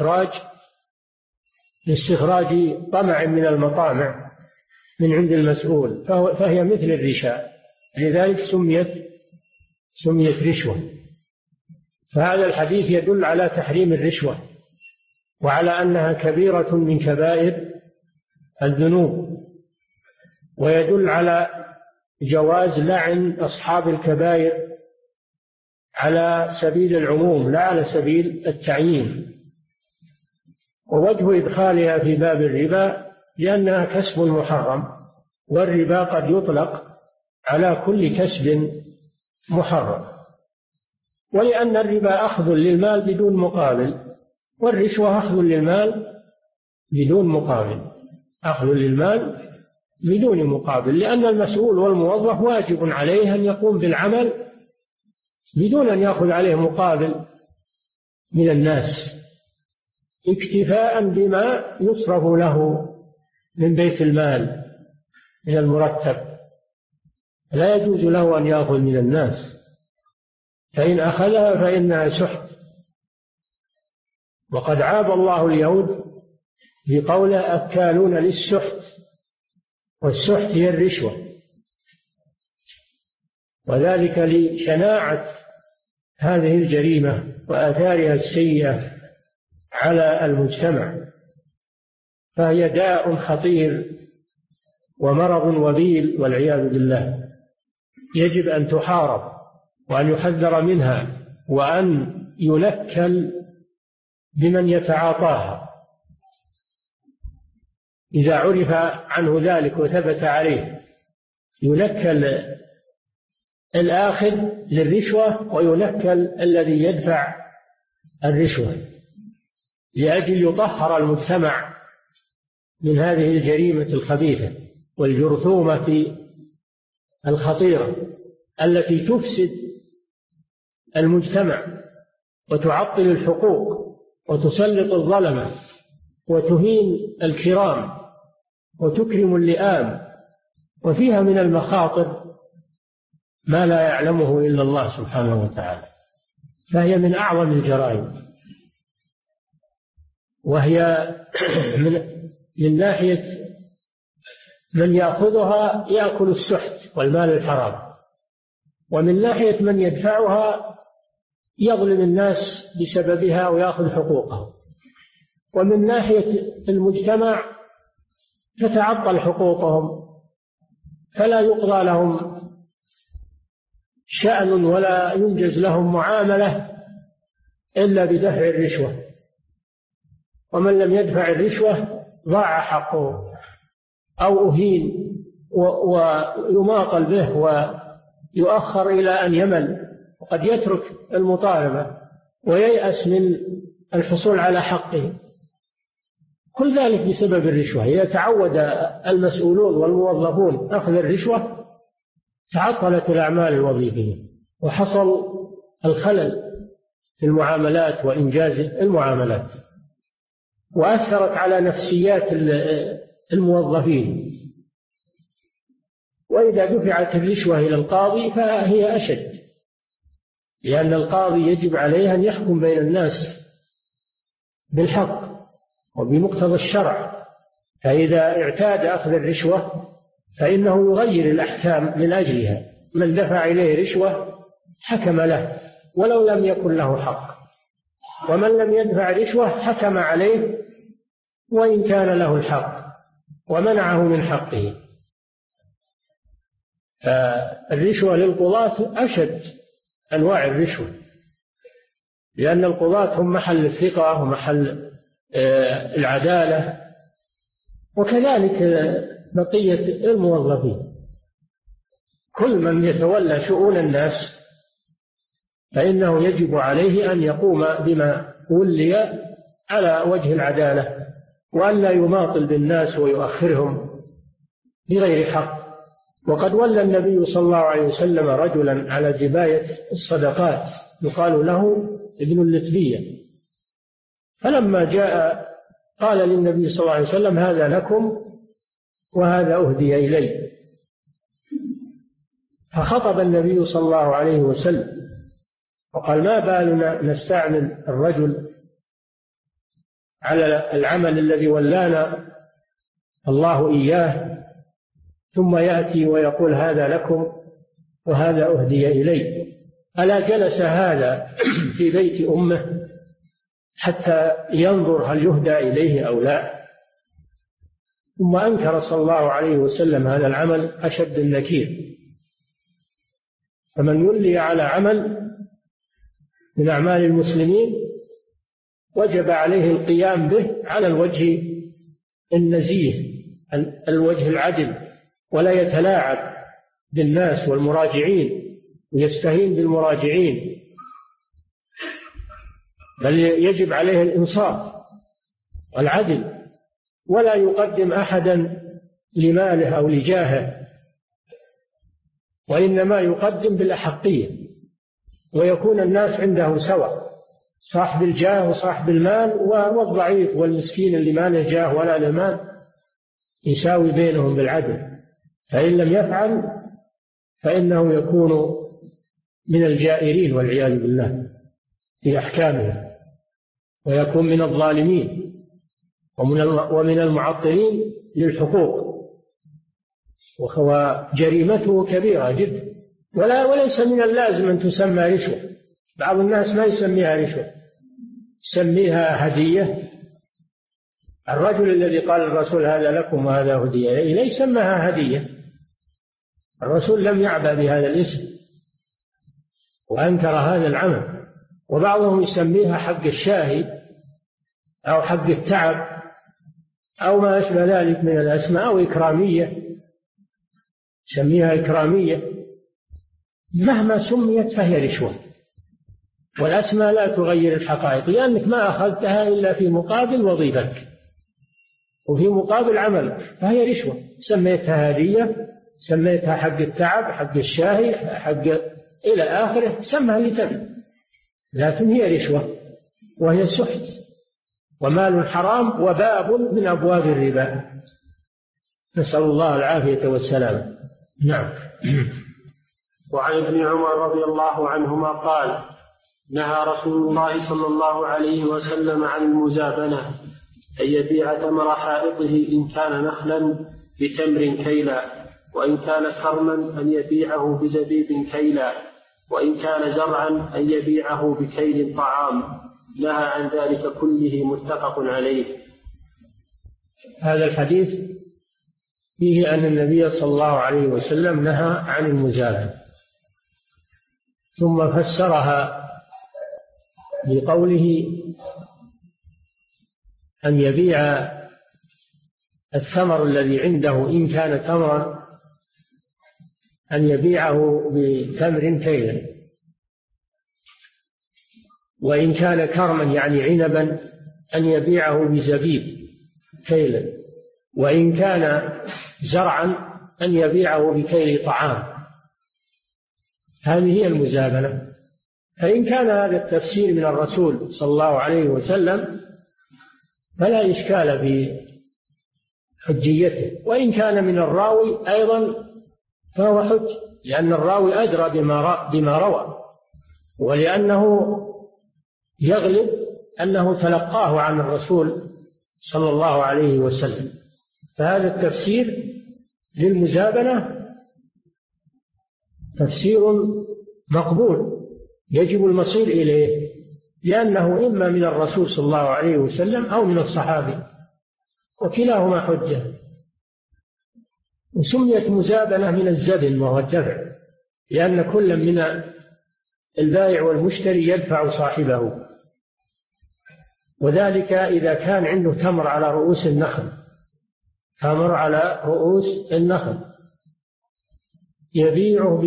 S2: لاستخراج طمع من المطامع من عند المسؤول، فهي مثل الرشا، لذلك سميت رشوة. فهذا الحديث يدل على تحريم الرشوة وعلى أنها كبيرة من كبائر الذنوب، ويدل على جواز لعن أصحاب الكبائر على سبيل العموم لا على سبيل التعيين. ووجه إدخالها في باب الربا لأنها كسب محرم، والربا قد يطلق على كل كسب محرم، ولأن الربا أخذ للمال بدون مقابل، والرشوة أخذ للمال بدون مقابل، لأن المسؤول والموظف واجب عليه أن يقوم بالعمل بدون أن يأخذ عليه مقابل من الناس، اكتفاء بما يصرف له من بيت المال من المرتب. لا يجوز له أن يأخذ من الناس، فإن أخذها فإنها سحت. وقد عاب الله اليهود بقوله أكالون للسحت، والسحت هي الرشوة، وذلك لشناعة هذه الجريمة وآثارها السيئة على المجتمع، فهي داء خطير ومرض وبيل والعياذ بالله، يجب أن تحارب وأن يحذر منها وأن ينكل بمن يتعاطاها إذا عرف عنه ذلك وثبت عليه، ينكل الآخذ للرشوة وينكل الذي يدفع الرشوة، لأجل يطهر المجتمع من هذه الجريمة الخبيثة والجرثومة الخطيرة التي تفسد المجتمع وتعطل الحقوق وتسلط الظلمة وتهين الكرام وتكرم اللئام، وفيها من المخاطر ما لا يعلمه إلا الله سبحانه وتعالى، فهي من أعظم الجرائم. وهي من ناحية من يأخذها يأكل السحت والمال الحرام، ومن ناحية من يدفعها يظلم الناس بسببها ويأخذ حقوقهم، ومن ناحية المجتمع تتعطل حقوقهم فلا يقضى لهم شأن ولا ينجز لهم معاملة إلا بدفع الرشوة، ومن لم يدفع الرشوة ضاع حقه أو أهين ويماطل به ويؤخر إلى أن يمل، وقد يترك المطالبة وييأس من الحصول على حقه. كل ذلك بسبب الرشوة. إذا تعود المسؤولون والموظفون أخذ الرشوة تعطلت الأعمال الوظيفية وحصل الخلل في المعاملات وإنجاز المعاملات، وأثرت على نفسيات الموظفين. وإذا دفعت الرشوة إلى القاضي فهي أشد، لأن القاضي يجب عليه أن يحكم بين الناس بالحق وبمقتضى الشرع، فإذا اعتاد أخذ الرشوة فإنه يغير الأحكام من أجلها. من دفع إليه رشوة حكم له ولو لم يكن له حق، ومن لم يدفع رشوة حكم عليه وإن كان له الحق ومنعه من حقه. فالرشوة للقضاة أشد أنواع الرشوة، لأن القضاة هم محل الثقة ومحل العدالة، وكذلك بقية الموظفين. كل من يتولى شؤون الناس فإنه يجب عليه أن يقوم بما ولي على وجه العدالة، وأن لا يماطل بالناس ويؤخرهم بغير حق. وقد ولى النبي صلى الله عليه وسلم رجلا على جباية الصدقات يقال له ابن اللتبية، فلما جاء قال للنبي صلى الله عليه وسلم: هذا لكم وهذا أهدي إلي. فخطب النبي صلى الله عليه وسلم وقال: ما بالنا نستعمل الرجل على العمل الذي ولانا الله إياه ثم يأتي ويقول: هذا لكم وهذا أهدي إلي؟ ألا جلس هذا في بيت أمه حتى ينظر هل يهدى إليه أو لا؟ ثم أنكر صلى الله عليه وسلم هذا العمل أشد النكير. فمن ولي على عمل من أعمال المسلمين وجب عليه القيام به على الوجه النزيه، الوجه العدل، ولا يتلاعب بالناس والمراجعين ويستهين بالمراجعين، بل يجب عليه الإنصاف والعدل، ولا يقدم أحدا لماله أو لجاهه، وإنما يقدم بالأحقية، ويكون الناس عنده سواء، صاحب الجاه وصاحب المال والضعيف والمسكين اللي ما له جاه ولا له مال يساوي بينهم بالعدل. فإن لم يفعل فإنه يكون من الجائرين والعياذ بالله في أحكامه، ويكون من الظالمين ومن المعطلين للحقوق، وجريمته كبيرة جدا. وليس من اللازم أن تسمى رشوة. بعض الناس ما يسميها رشوة، يسميها هدية. الرجل الذي قال الرسول: هذا لكم وهذا هدي إليه، ليس سماها هدية. الرسول لم يعبأ بهذا الاسم وأنكر هذا العمل. وبعضهم يسميها حق الشاهي أو حق التعب أو ما أشبه ذلك من الأسماء، أو إكرامية، يسميها إكرامية. مهما سميت فهي رشوة، والأسماء لا تغير الحقائق، لأنك ما أخذتها إلا في مقابل وظيفتك وفي مقابل عملك، فهي رشوة. سميتها هدية، سميتها حق التعب، حق الشاهي، حق إلى آخره، سمها اللي تبي، لكن هي رشوة وهي سحت، ومال حرام وباب من أبواب الربا، نسأل الله العافية والسلام. نعم.
S3: وعن ابن عمر رضي الله عنهما قال: نهى رسول الله صلى الله عليه وسلم عن المزابنة، أن يبيع تمر حائطه إن كان نخلا بتمر كيلا، وإن كان كرما أن يبيعه بزبيب كيلا، وإن كان زرعا أن يبيعه بكيل طعام. نهى عن ذلك كله، متفق عليه.
S2: هذا الحديث فيه أن النبي صلى الله عليه وسلم نهى عن المزابنة، ثم فسرها بقوله أن يبيع الثمر الذي عنده إن كان تمرا أن يبيعه بتمر كيلا، وإن كان كرما يعني عنبا أن يبيعه بزبيب كيلا، وإن كان زرعا أن يبيعه بكيل طعام. هذه هي المزابنة. فإن كان هذا التفسير من الرسول صلى الله عليه وسلم فلا إشكال في حجيته، وإن كان من الراوي أيضا فهو حج، لأن الراوي أدرى بما روى، ولأنه يغلب أنه تلقاه عن الرسول صلى الله عليه وسلم. فهذا التفسير للمزابنة تفسير مقبول يجب المصير إليه، لأنه إما من الرسول صلى الله عليه وسلم أو من الصحابي، وكلاهما حجة. وسميت مزابنة من الزبن وهو الدفع، لأن كل من البائع والمشتري يدفع صاحبه، وذلك إذا كان عنده تمر على رؤوس النخل، تمر على رؤوس النخل يبيعه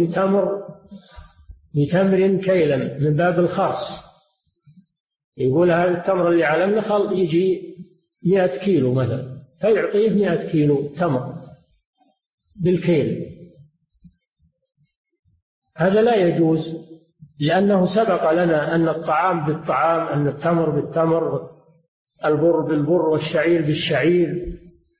S2: بتمر كيلا من باب الخرص، يقول هذا التمر اللي على النخل يجي 100 كيلو مثلا، فيعطيه 100 كيلو تمر بالكيل. هذا لا يجوز، لأنه سبق لنا أن الطعام بالطعام، أن التمر بالتمر، البر بالبر، والشعير بالشعير،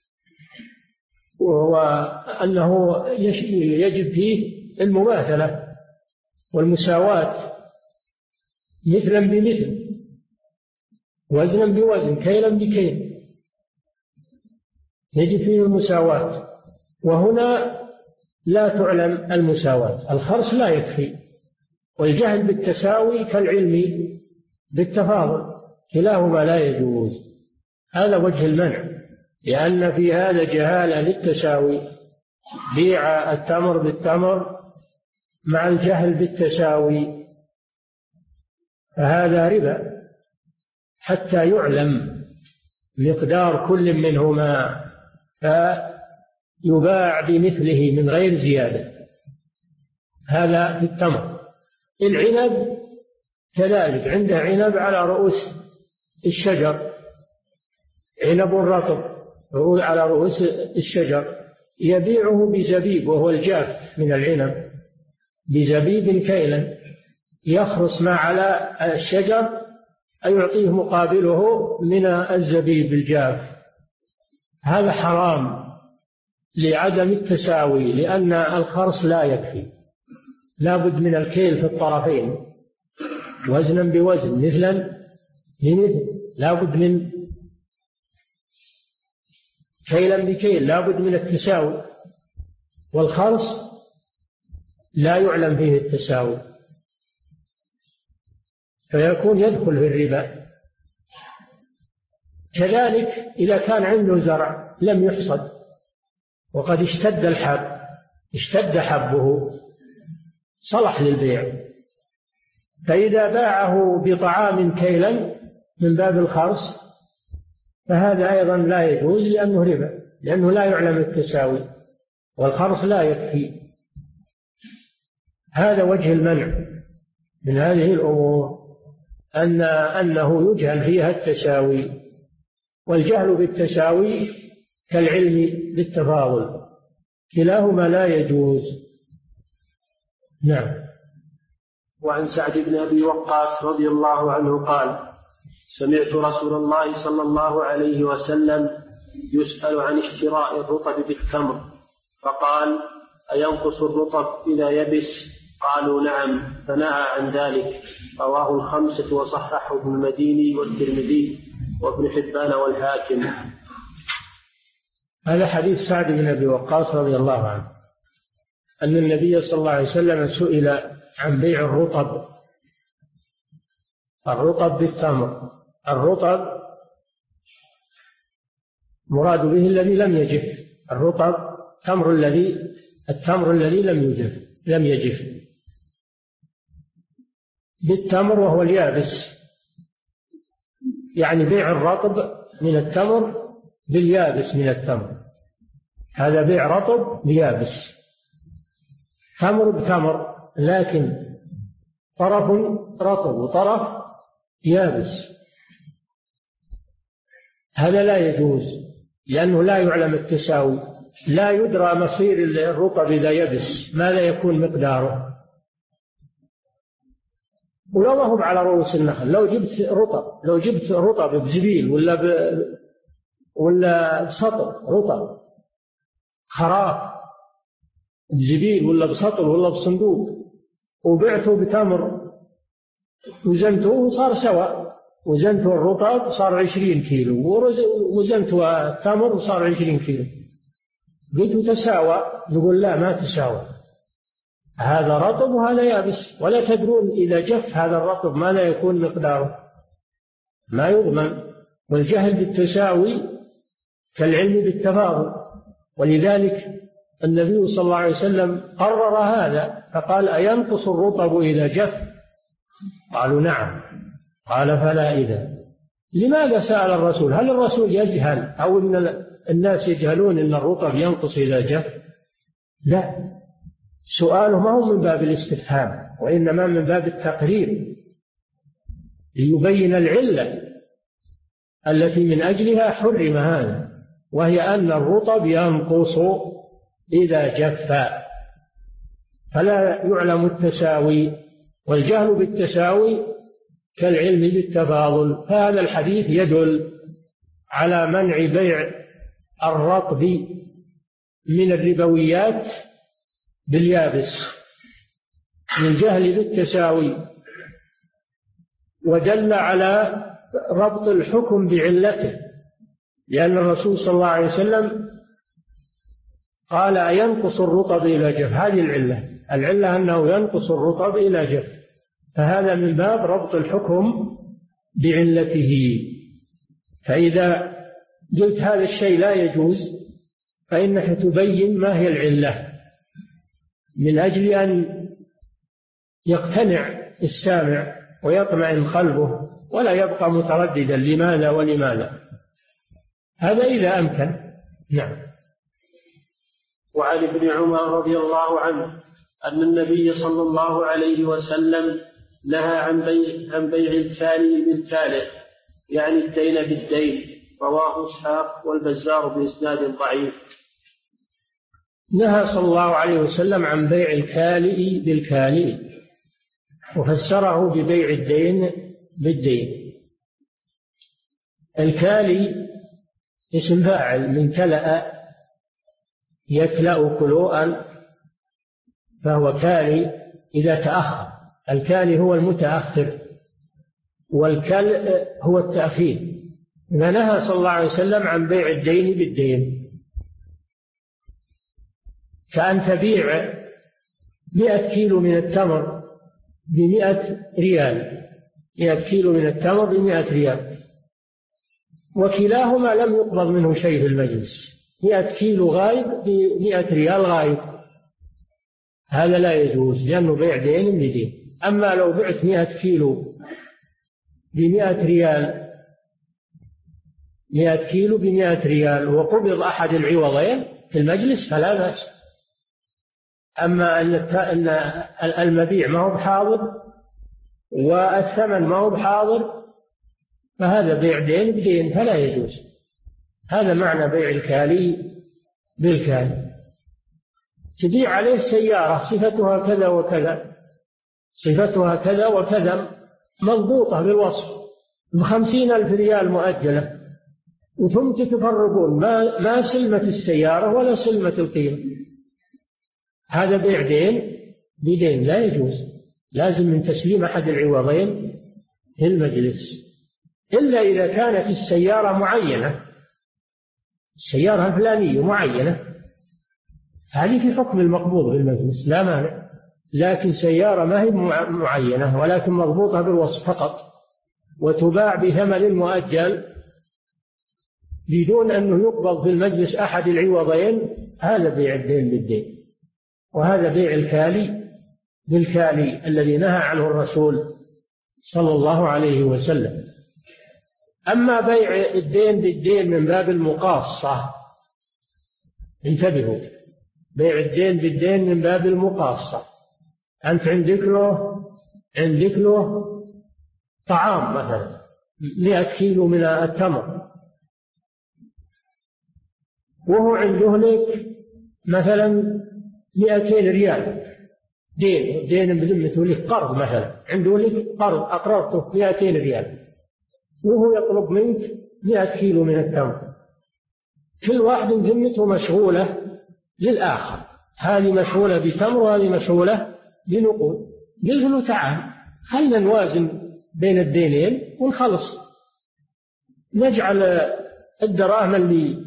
S2: وأنه يجب فيه المماثلة والمساواة، مثلا بمثل، وزنا بوزن، كيلا بكيل، يجب فيه المساواة. وهنا لا تعلم المساواة، الخرص لا يكفي، والجهل بالتساوي كالعلم بالتفاضل، كلاهما لا يجوز. هذا وجه المنع، لأن في هذا جهالة للتساوي، بيع التمر بالتمر مع الجهل بالتساوي، فهذا ربا حتى يعلم مقدار كل منهما فيباع بمثله من غير زيادة. هذا في التمر. العنب كذلك، عنده عنب على رؤوس الشجر، عنب رطب على رؤوس الشجر، يبيعه بزبيب وهو الجاف من العنب، بزبيب كيلا، يخرص ما على الشجر أيعطيه مقابله من الزبيب الجاف. هذا حرام لعدم التساوي، لأن الخرص لا يكفي، لا بد من الكيل في الطرفين، وزنا بوزن، مثلا بمثل، لا بد من كيلا بكيل، لا بد من التساوي. والخرص لا يعلم فيه التساوي، فيكون يدخل في الربا. كذلك إذا كان عنده زرع لم يحصد وقد اشتد الحب، اشتد حبه، صلح للبيع، فإذا باعه بطعام كيلا من باب الخرص فهذا أيضا لا يجوز، لأنه ربا، لأنه لا يعلم التساوي، والخرص لا يكفي. هذا وجه المنع من هذه الأمور، أنه يجهل فيها التساوي، والجهل بالتساوي كالعلم بالتفاضل، كلاهما لا يجوز. نعم.
S3: وعن سعد بن أبي وقاص رضي الله عنه قال: سمعت رسول الله صلى الله عليه وسلم يسأل عن اشتراء الرطب بالتمر، فقال: أينقص الرطب إذا يبس؟ قالوا: نعم، فنهى عن ذلك. رواه الخمسة وصححه ابن المديني والترمذي وابن حبان والحاكم.
S2: هذا حديث سعد بن أبي وقاص رضي الله عنه أن النبي صلى الله عليه وسلم سئل عن بيع الرطب بالتمر. الرطب مراد به الذي لم يجف، الرطب التمر الذي لم يجف بالتمر وهو اليابس، يعني بيع الرطب من التمر باليابس من التمر، هذا بيع رطب بيابس، تمر بتمر، لكن طرف رطب وطرف يابس، هذا لا يجوز، لأنه لا يعلم التساوي، لا يدرى مصير الرطب إذا يبس ماذا يكون مقداره. ولو ما هو على رؤوس النخل، لو جبت رطب بزبيل ولا بسطل رطب، خراف بزبيل ولا بسطل ولا بصندوق، وبعته بتمر وزنته صار سواء، وزنته الرطب صار 20 كيلو وزنته التمر صار 20 كيلو، قلت تساوى، نقول لا ما تساوى، هذا رطب وهذا يابس، ولا تدرون إذا جف هذا الرطب ما لا يكون مقداره، ما يضمن. والجهل بالتساوي كالعلم بالتفاضل، ولذلك النبي صلى الله عليه وسلم قرر هذا فقال: أينقص الرطب إذا جف؟ قالوا: نعم. قال: فلا إذا. لماذا سأل الرسول؟ هل الرسول يجهل أو إن الناس يجهلون أن الرطب ينقص إذا جف؟ لا، سؤاله ما هو من باب الاستفهام، وإنما من باب التقرير ليبين العلة التي من أجلها حرم هذا، وهي أن الرطب ينقص إذا جف، فلا يعلم التساوي، والجهل بالتساوي كالعلم بالتفاضل. فهذا الحديث يدل على منع بيع الرطب من الربويات باليابس للجهل بالتساوي، ودل على ربط الحكم بعلته، لأن الرسول صلى الله عليه وسلم قال: أينقص الرطب إلى جف؟ هذه العلة أنه ينقص الرطب إلى جف، فهذا من باب ربط الحكم بعلته. فإذا قلت هذا الشيء لا يجوز فإنك تبين ما هي العلة من أجل أن يقتنع السامع ويطمئن قلبه ولا يبقى مترددا لماذا ولماذا، هذا إذا أمكن. نعم.
S3: وعن ابن عمر رضي الله عنه أن النبي صلى الله عليه وسلم نهى عن بيع الكالي بالكالئ، يعني الدين بالدين. رواه إسحاق والبزار بإسناد ضعيف.
S2: نهى صلى الله عليه وسلم عن بيع الكالئ بالكالئ، وفسره ببيع الدين بالدين. الكالي اسم فاعل من كلأ يكلأ كلوءا، فهو كالي إذا تأخر. الكالي هو المتأخر، والكلء هو التأخير. فنهى صلى الله عليه وسلم عن بيع الدين بالدين، كأن تبيع 100 كيلو من التمر ب100 ريال، 100 كيلو من التمر ب100 ريال، وكلاهما لم يقبض منه شيء في المجلس. 100 كيلو غايب ب100 ريال غايب، هذا لا يجوز لأنه بيع دين بدين. أما لو بعت 100 كيلو ب100 ريال، 100 كيلو ب100 ريال، وقبض أحد العوضين في المجلس فلا بأس. أما أن المبيع ما هو بحاضر والثمن ما هو بحاضر فهذا بيع دين بدين فلا يجوز. هذا معنى بيع الكالي بالكالي. تبيع عليه سيارة صفتها كذا وكذا، صفتها كذا وكذا، مضبوطة بالوصف، ب50,000 ريال مؤجلة، وثم تفرقون ما سلمة السيارة ولا سلمة القيمة، هذا بيع دين بدين لا يجوز. لازم من تسليم أحد العوضين في المجلس، إلا إذا كانت السيارة معينة، السيارة الفلانية معينة، هذه في حكم المقبوض بالمجلس لا مانع. لكن سيارة ما هي معينة ولكن مربوطة بالوصف فقط، وتباع بثمن مؤجل بدون أنه يقبض في المجلس أحد العوضين، هذا بيع الدين بالدين، وهذا بيع الكالي بالكالي الذي نهى عنه الرسول صلى الله عليه وسلم. أما بيع الدين بالدين من باب المقاصة، انتبهوا، بيع الدين بالدين من باب المقاصة. أنت عندك له طعام مثلا 100 كيلو من التمر، وهو عنده لك مثلا 200 ريال دين بذمته، لك قرض مثلا، عنده لك قرض أقرضته 200 ريال، وهو يطلب منك 100 كيلو من التمر، كل واحد ذمته مشغولة للآخر، هذه مشغولة بتمر وهذه مشغولة بنقود. قلت له تعال خلنا نوازن بين الدينين ونخلص، نجعل الدراهم اللي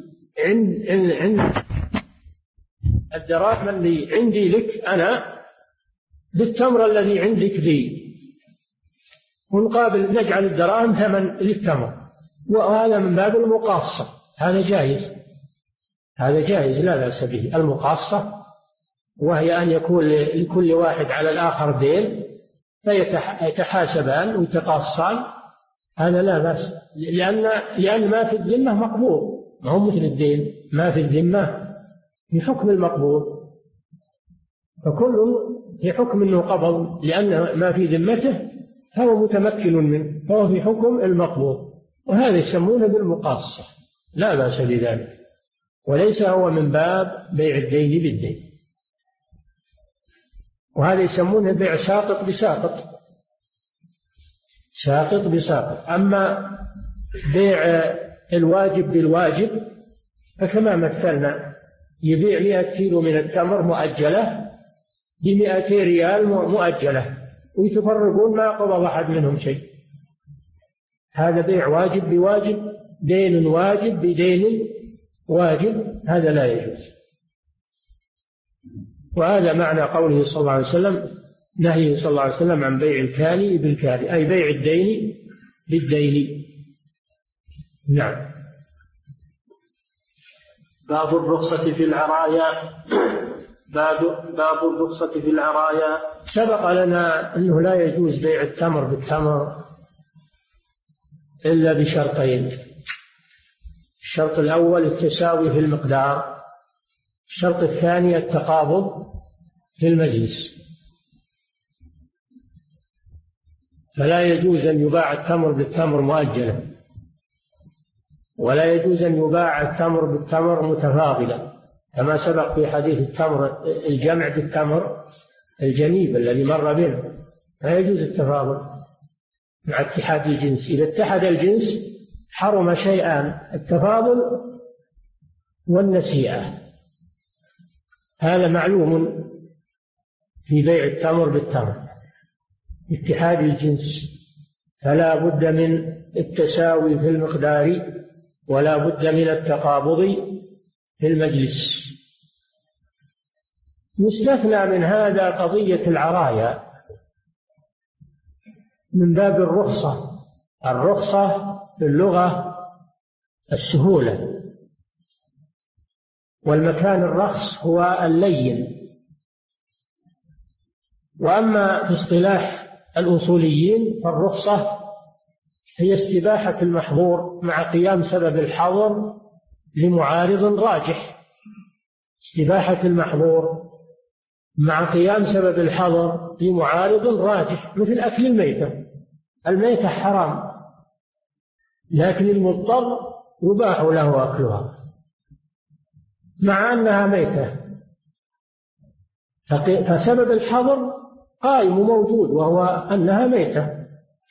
S2: الدراهم اللي عندي لك أنا بالتمر الذي عندك لي، ونقابل نجعل الدراهم ثمن للتمر، وهذا من باب المقاصة، هذا جائز، هذا جائز لا بأس به. المقاصة وهي أن يكون لكل واحد على الآخر دين فيتحاسبان ويتقاصان، هذا لا بأس، لأن ما في الذمة مقبول، ما هو مثل الدين، ما في الذمة بحكم المقبول، فكل في حكم أنه قبض، لأن ما في ذمته فهو متمكن منه، فهو في حكم المقبول، وهذا يسمونه بالمقاصة، لا بأس بذلك، وليس هو من باب بيع الدين بالدين، وهذا يسمونه بيع ساقط بساقط، ساقط بساقط. أما بيع الواجب بالواجب فكما مثلنا، يبيع 100 كيلو من التمر مؤجلة ب200 ريال مؤجلة، ويتفرقون ما قبض أحد منهم شيء، هذا بيع واجب بواجب، دين واجب بدين واجب، هذا لا يجوز. وهذا معنى قوله صلى الله عليه وسلم، نهيه صلى الله عليه وسلم عن بيع الكالي بالكالي، أي بيع الدين بالدين. نعم.
S3: باب الرخصة في العرايا. باب الرخصة في العرايا.
S2: سبق لنا أنه لا يجوز بيع التمر بالتمر إلا بشرطين: الشرط الأول التساوي في المقدار، الشرط الثاني التقابض في المجلس. فلا يجوز أن يباع التمر بالتمر مؤجلا، ولا يجوز أن يباع التمر بالتمر متفاضلا، كما سبق في حديث التمر الجمع بالتمر الجنيب الذي مر بنا، لا يجوز التفاضل مع اتحاد الجنس. إذا اتحد الجنس حرم شيئان: التفاضل والنسيئة، هذا معلوم في بيع التمر بالتمر، اتحاد الجنس، فلا بد من التساوي في المقدار ولا بد من التقابض في المجلس. يستثنى من هذا قضية العرايا من باب الرخصة. الرخصة في اللغة السهولة، والمكان الرخص هو اللين. وأما في اصطلاح الأصوليين فالرخصة هي استباحة المحظور مع قيام سبب الحظر لمعارض راجح. استباحة المحظور مع قيام سبب الحظر لمعارض راجح، مثل أكل الميتة. الميتة حرام، لكن المضطر يباح له أكلها مع أنها ميتة، فسبب الحظر قائم موجود وهو أنها ميتة،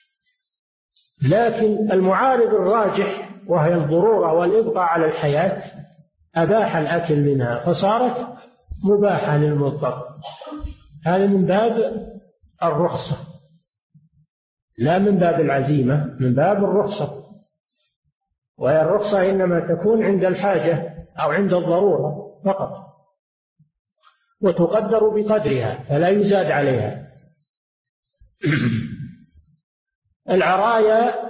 S2: لكن المعارض الراجح وهي الضرورة والإبقاء على الحياة أباح الأكل منها فصارت مباحة للمضطر. هذا من باب الرخصة لا من باب العزيمة، من باب الرخصة. وهي الرخصة إنما تكون عند الحاجة أو عند الضرورة فقط، وتقدر بقدرها فلا يزاد عليها. العرايا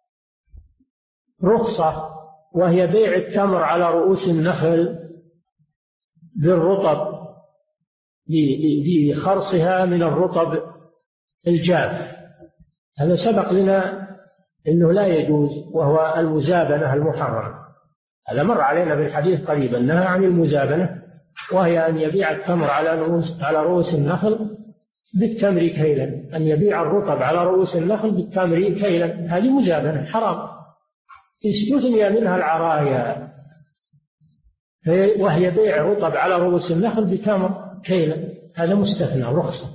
S2: رخصة، وهي بيع التمر على رؤوس النخل بالرطب، بخرصها من الرطب الجاف. هذا سبق لنا أنه لا يجوز، وهو المزابنة المحرمة. هذا مر علينا بالحديث قريبا، نهى عن المزابنة، وهي أن يبيع التمر على رؤوس النخل بالتمر كيلا، أن يبيع الرطب على رؤوس النخل بالتمر كيلا، هذه مزابنة حرام. استثني منها العرايا، وهي بيع رطب على رؤوس النخل بتمر كيلا، هذا مستثنى رخصة.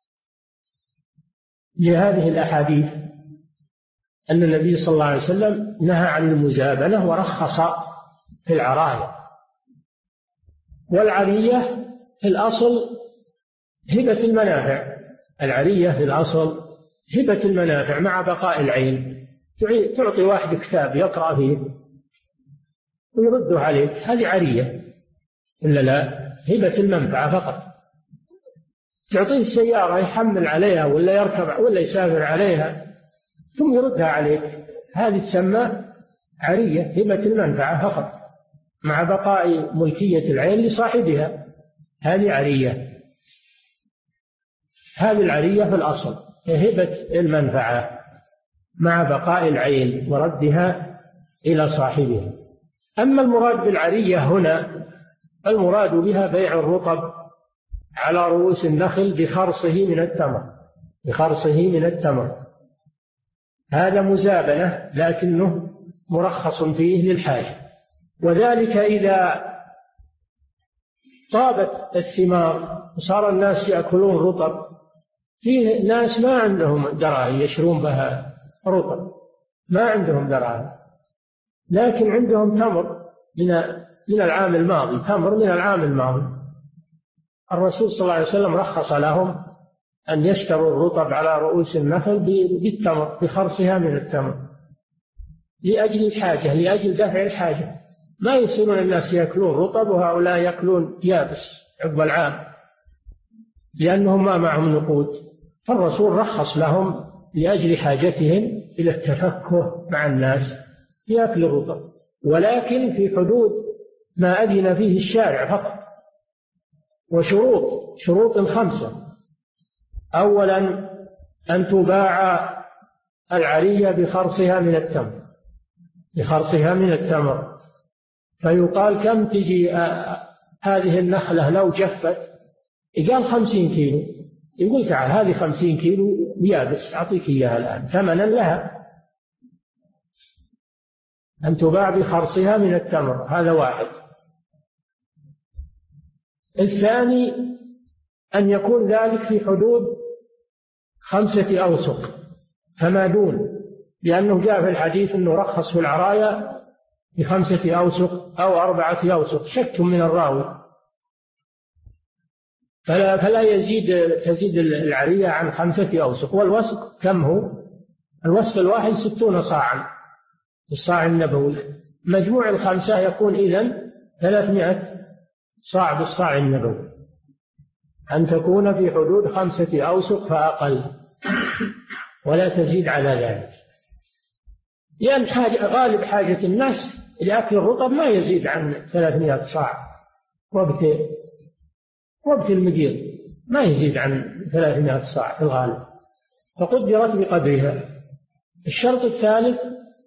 S2: لهذه الأحاديث أن النبي صلى الله عليه وسلم نهى عن المزابنة ورخص في العراية. والعرية في الأصل هبة المنافع، العرية في الأصل هبة المنافع مع بقاء العين. تعطي واحد كتاب يقرأ فيه ويرده عليك، هذه عرية إلا لا؟ هبة المنفعة فقط. تعطيه سيارة يحمل عليها ولا يركب ولا يسافر عليها ثم يردها عليك، هذه تسمى عرية، هبة المنفعة فقط مع بقاء ملكية العين لصاحبها، هذه عرية. هذه العرية في الأصل هبة المنفعة مع بقاء العين وردها إلى صاحبها. أما المراد بالعرية هنا المراد بها بيع الرطب على رؤوس النخل بخرصه من التمر، بخرصه من التمر، هذا مزابنة لكنه مرخص فيه للحاجة. وذلك إذا طابت الثمار وصار الناس يأكلون رطب، فيه ناس ما عندهم دراهم يشرون بها رطب، ما عندهم دراهم، لكن عندهم تمر من العام الماضي، تمر من العام الماضي. الرسول صلى الله عليه وسلم رخص لهم أن يشتروا الرطب على رؤوس النخل بالتمر، بخرصها من التمر، لأجل الحاجة، لأجل دفع الحاجة. ما يصيرون الناس يأكلون رطب وهؤلاء يأكلون يابس عقب العام لأنهم ما معهم نقود. فالرسول رخص لهم لأجل حاجتهم إلى التفكه مع الناس يأكل الرطب، ولكن في حدود ما أذن فيه الشارع فقط. وشروط 5: أولا أن تباع العرية بخرصها من التمر، بخرصها من التمر. فيقال كم تجي هذه النخلة لو جفت؟ قال 50 كيلو، يقول تعال هذه 50 كيلو يابس أعطيك إياها الآن ثمنا لها. أن تباع بخرصها من التمر، هذا واحد. الثاني أن يكون ذلك في حدود 5 أوسق فما دون، لأنه جاء في الحديث أنه رخص في العراية ب5 أوسق أو 4 أوسق، شك من الراوي، فلا تزيد العرية عن 5 أوسق. والوسق كم هو؟ الوسق الواحد 60 صاعا، الصاع النبوي، مجموع 5 يكون إذن 300 صاع بالصاع النبوي، أن تكون في حدود 5 أوسق فأقل ولا تزيد على ذلك، لأن غالب حاجة الناس لأكل الرطب ما يزيد عن 300 صاع، وقت المجير ما يزيد عن 300 صاع في الغالب، فقدرت بقدرها. الشرط الثالث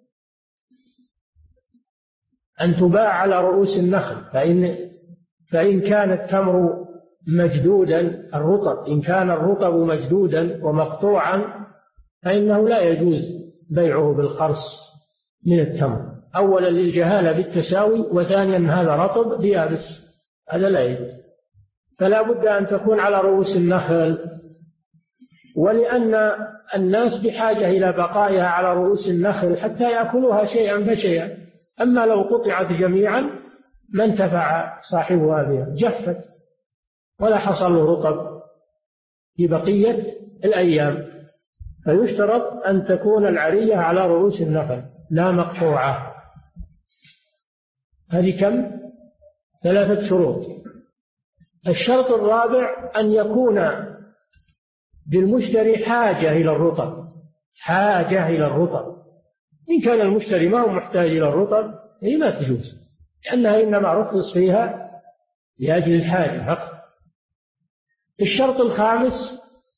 S2: أن تباع على رؤوس النخل، فإن كان التمر مجدودا، الرطب إن كان الرطب مجدودا ومقطوعا فإنه لا يجوز بيعه بالخرص من التمر، أولا للجهالة بالتساوي، وثانيا هذا رطب بيابس، هذا لا يجوز. فلا بد أن تكون على رؤوس النخل، ولأن الناس بحاجة إلى بقائها على رؤوس النخل حتى يأكلوها شيئا فشيئا. أما لو قطعت جميعا ما انتفع صاحبها بها، جفت ولا حصل له رطب في بقية الأيام. فيشترط أن تكون العرية على رؤوس النخل لا مقطوعة. هذه كم؟ 3 شروط. الشرط الرابع أن يكون بالمشتري حاجة إلى الرطب، حاجة إلى الرطب. إن كان المشتري ما هو محتاج إلى الرطب هي ما تجوز، لأنها إنما رخص فيها لأجل الحاجة فقط. الشرط الخامس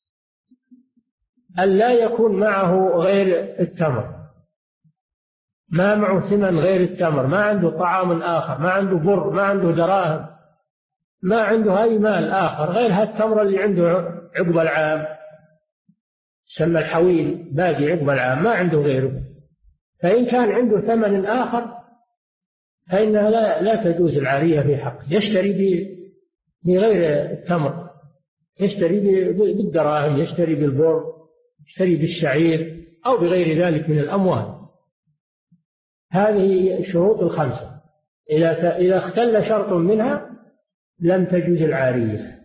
S2: أن لا يكون معه غير التمر، ما معه ثمن غير التمر، ما عنده طعام آخر، ما عنده بر، ما عنده دراهم، ما عنده أي مال آخر غير هالتمر اللي عنده عقب العام، سمى الحويل باقي عقب العام، ما عنده غيره. فإن كان عنده ثمن آخر فإنها لا تجوز العارية في حق. يشتري بغير التمر، يشتري بالدراهم، يشتري بالبر، يشتري بالشعير أو بغير ذلك من الأموال. هذه الشروط الخمسة، إذا اختل شرط منها لم تجوز العارية.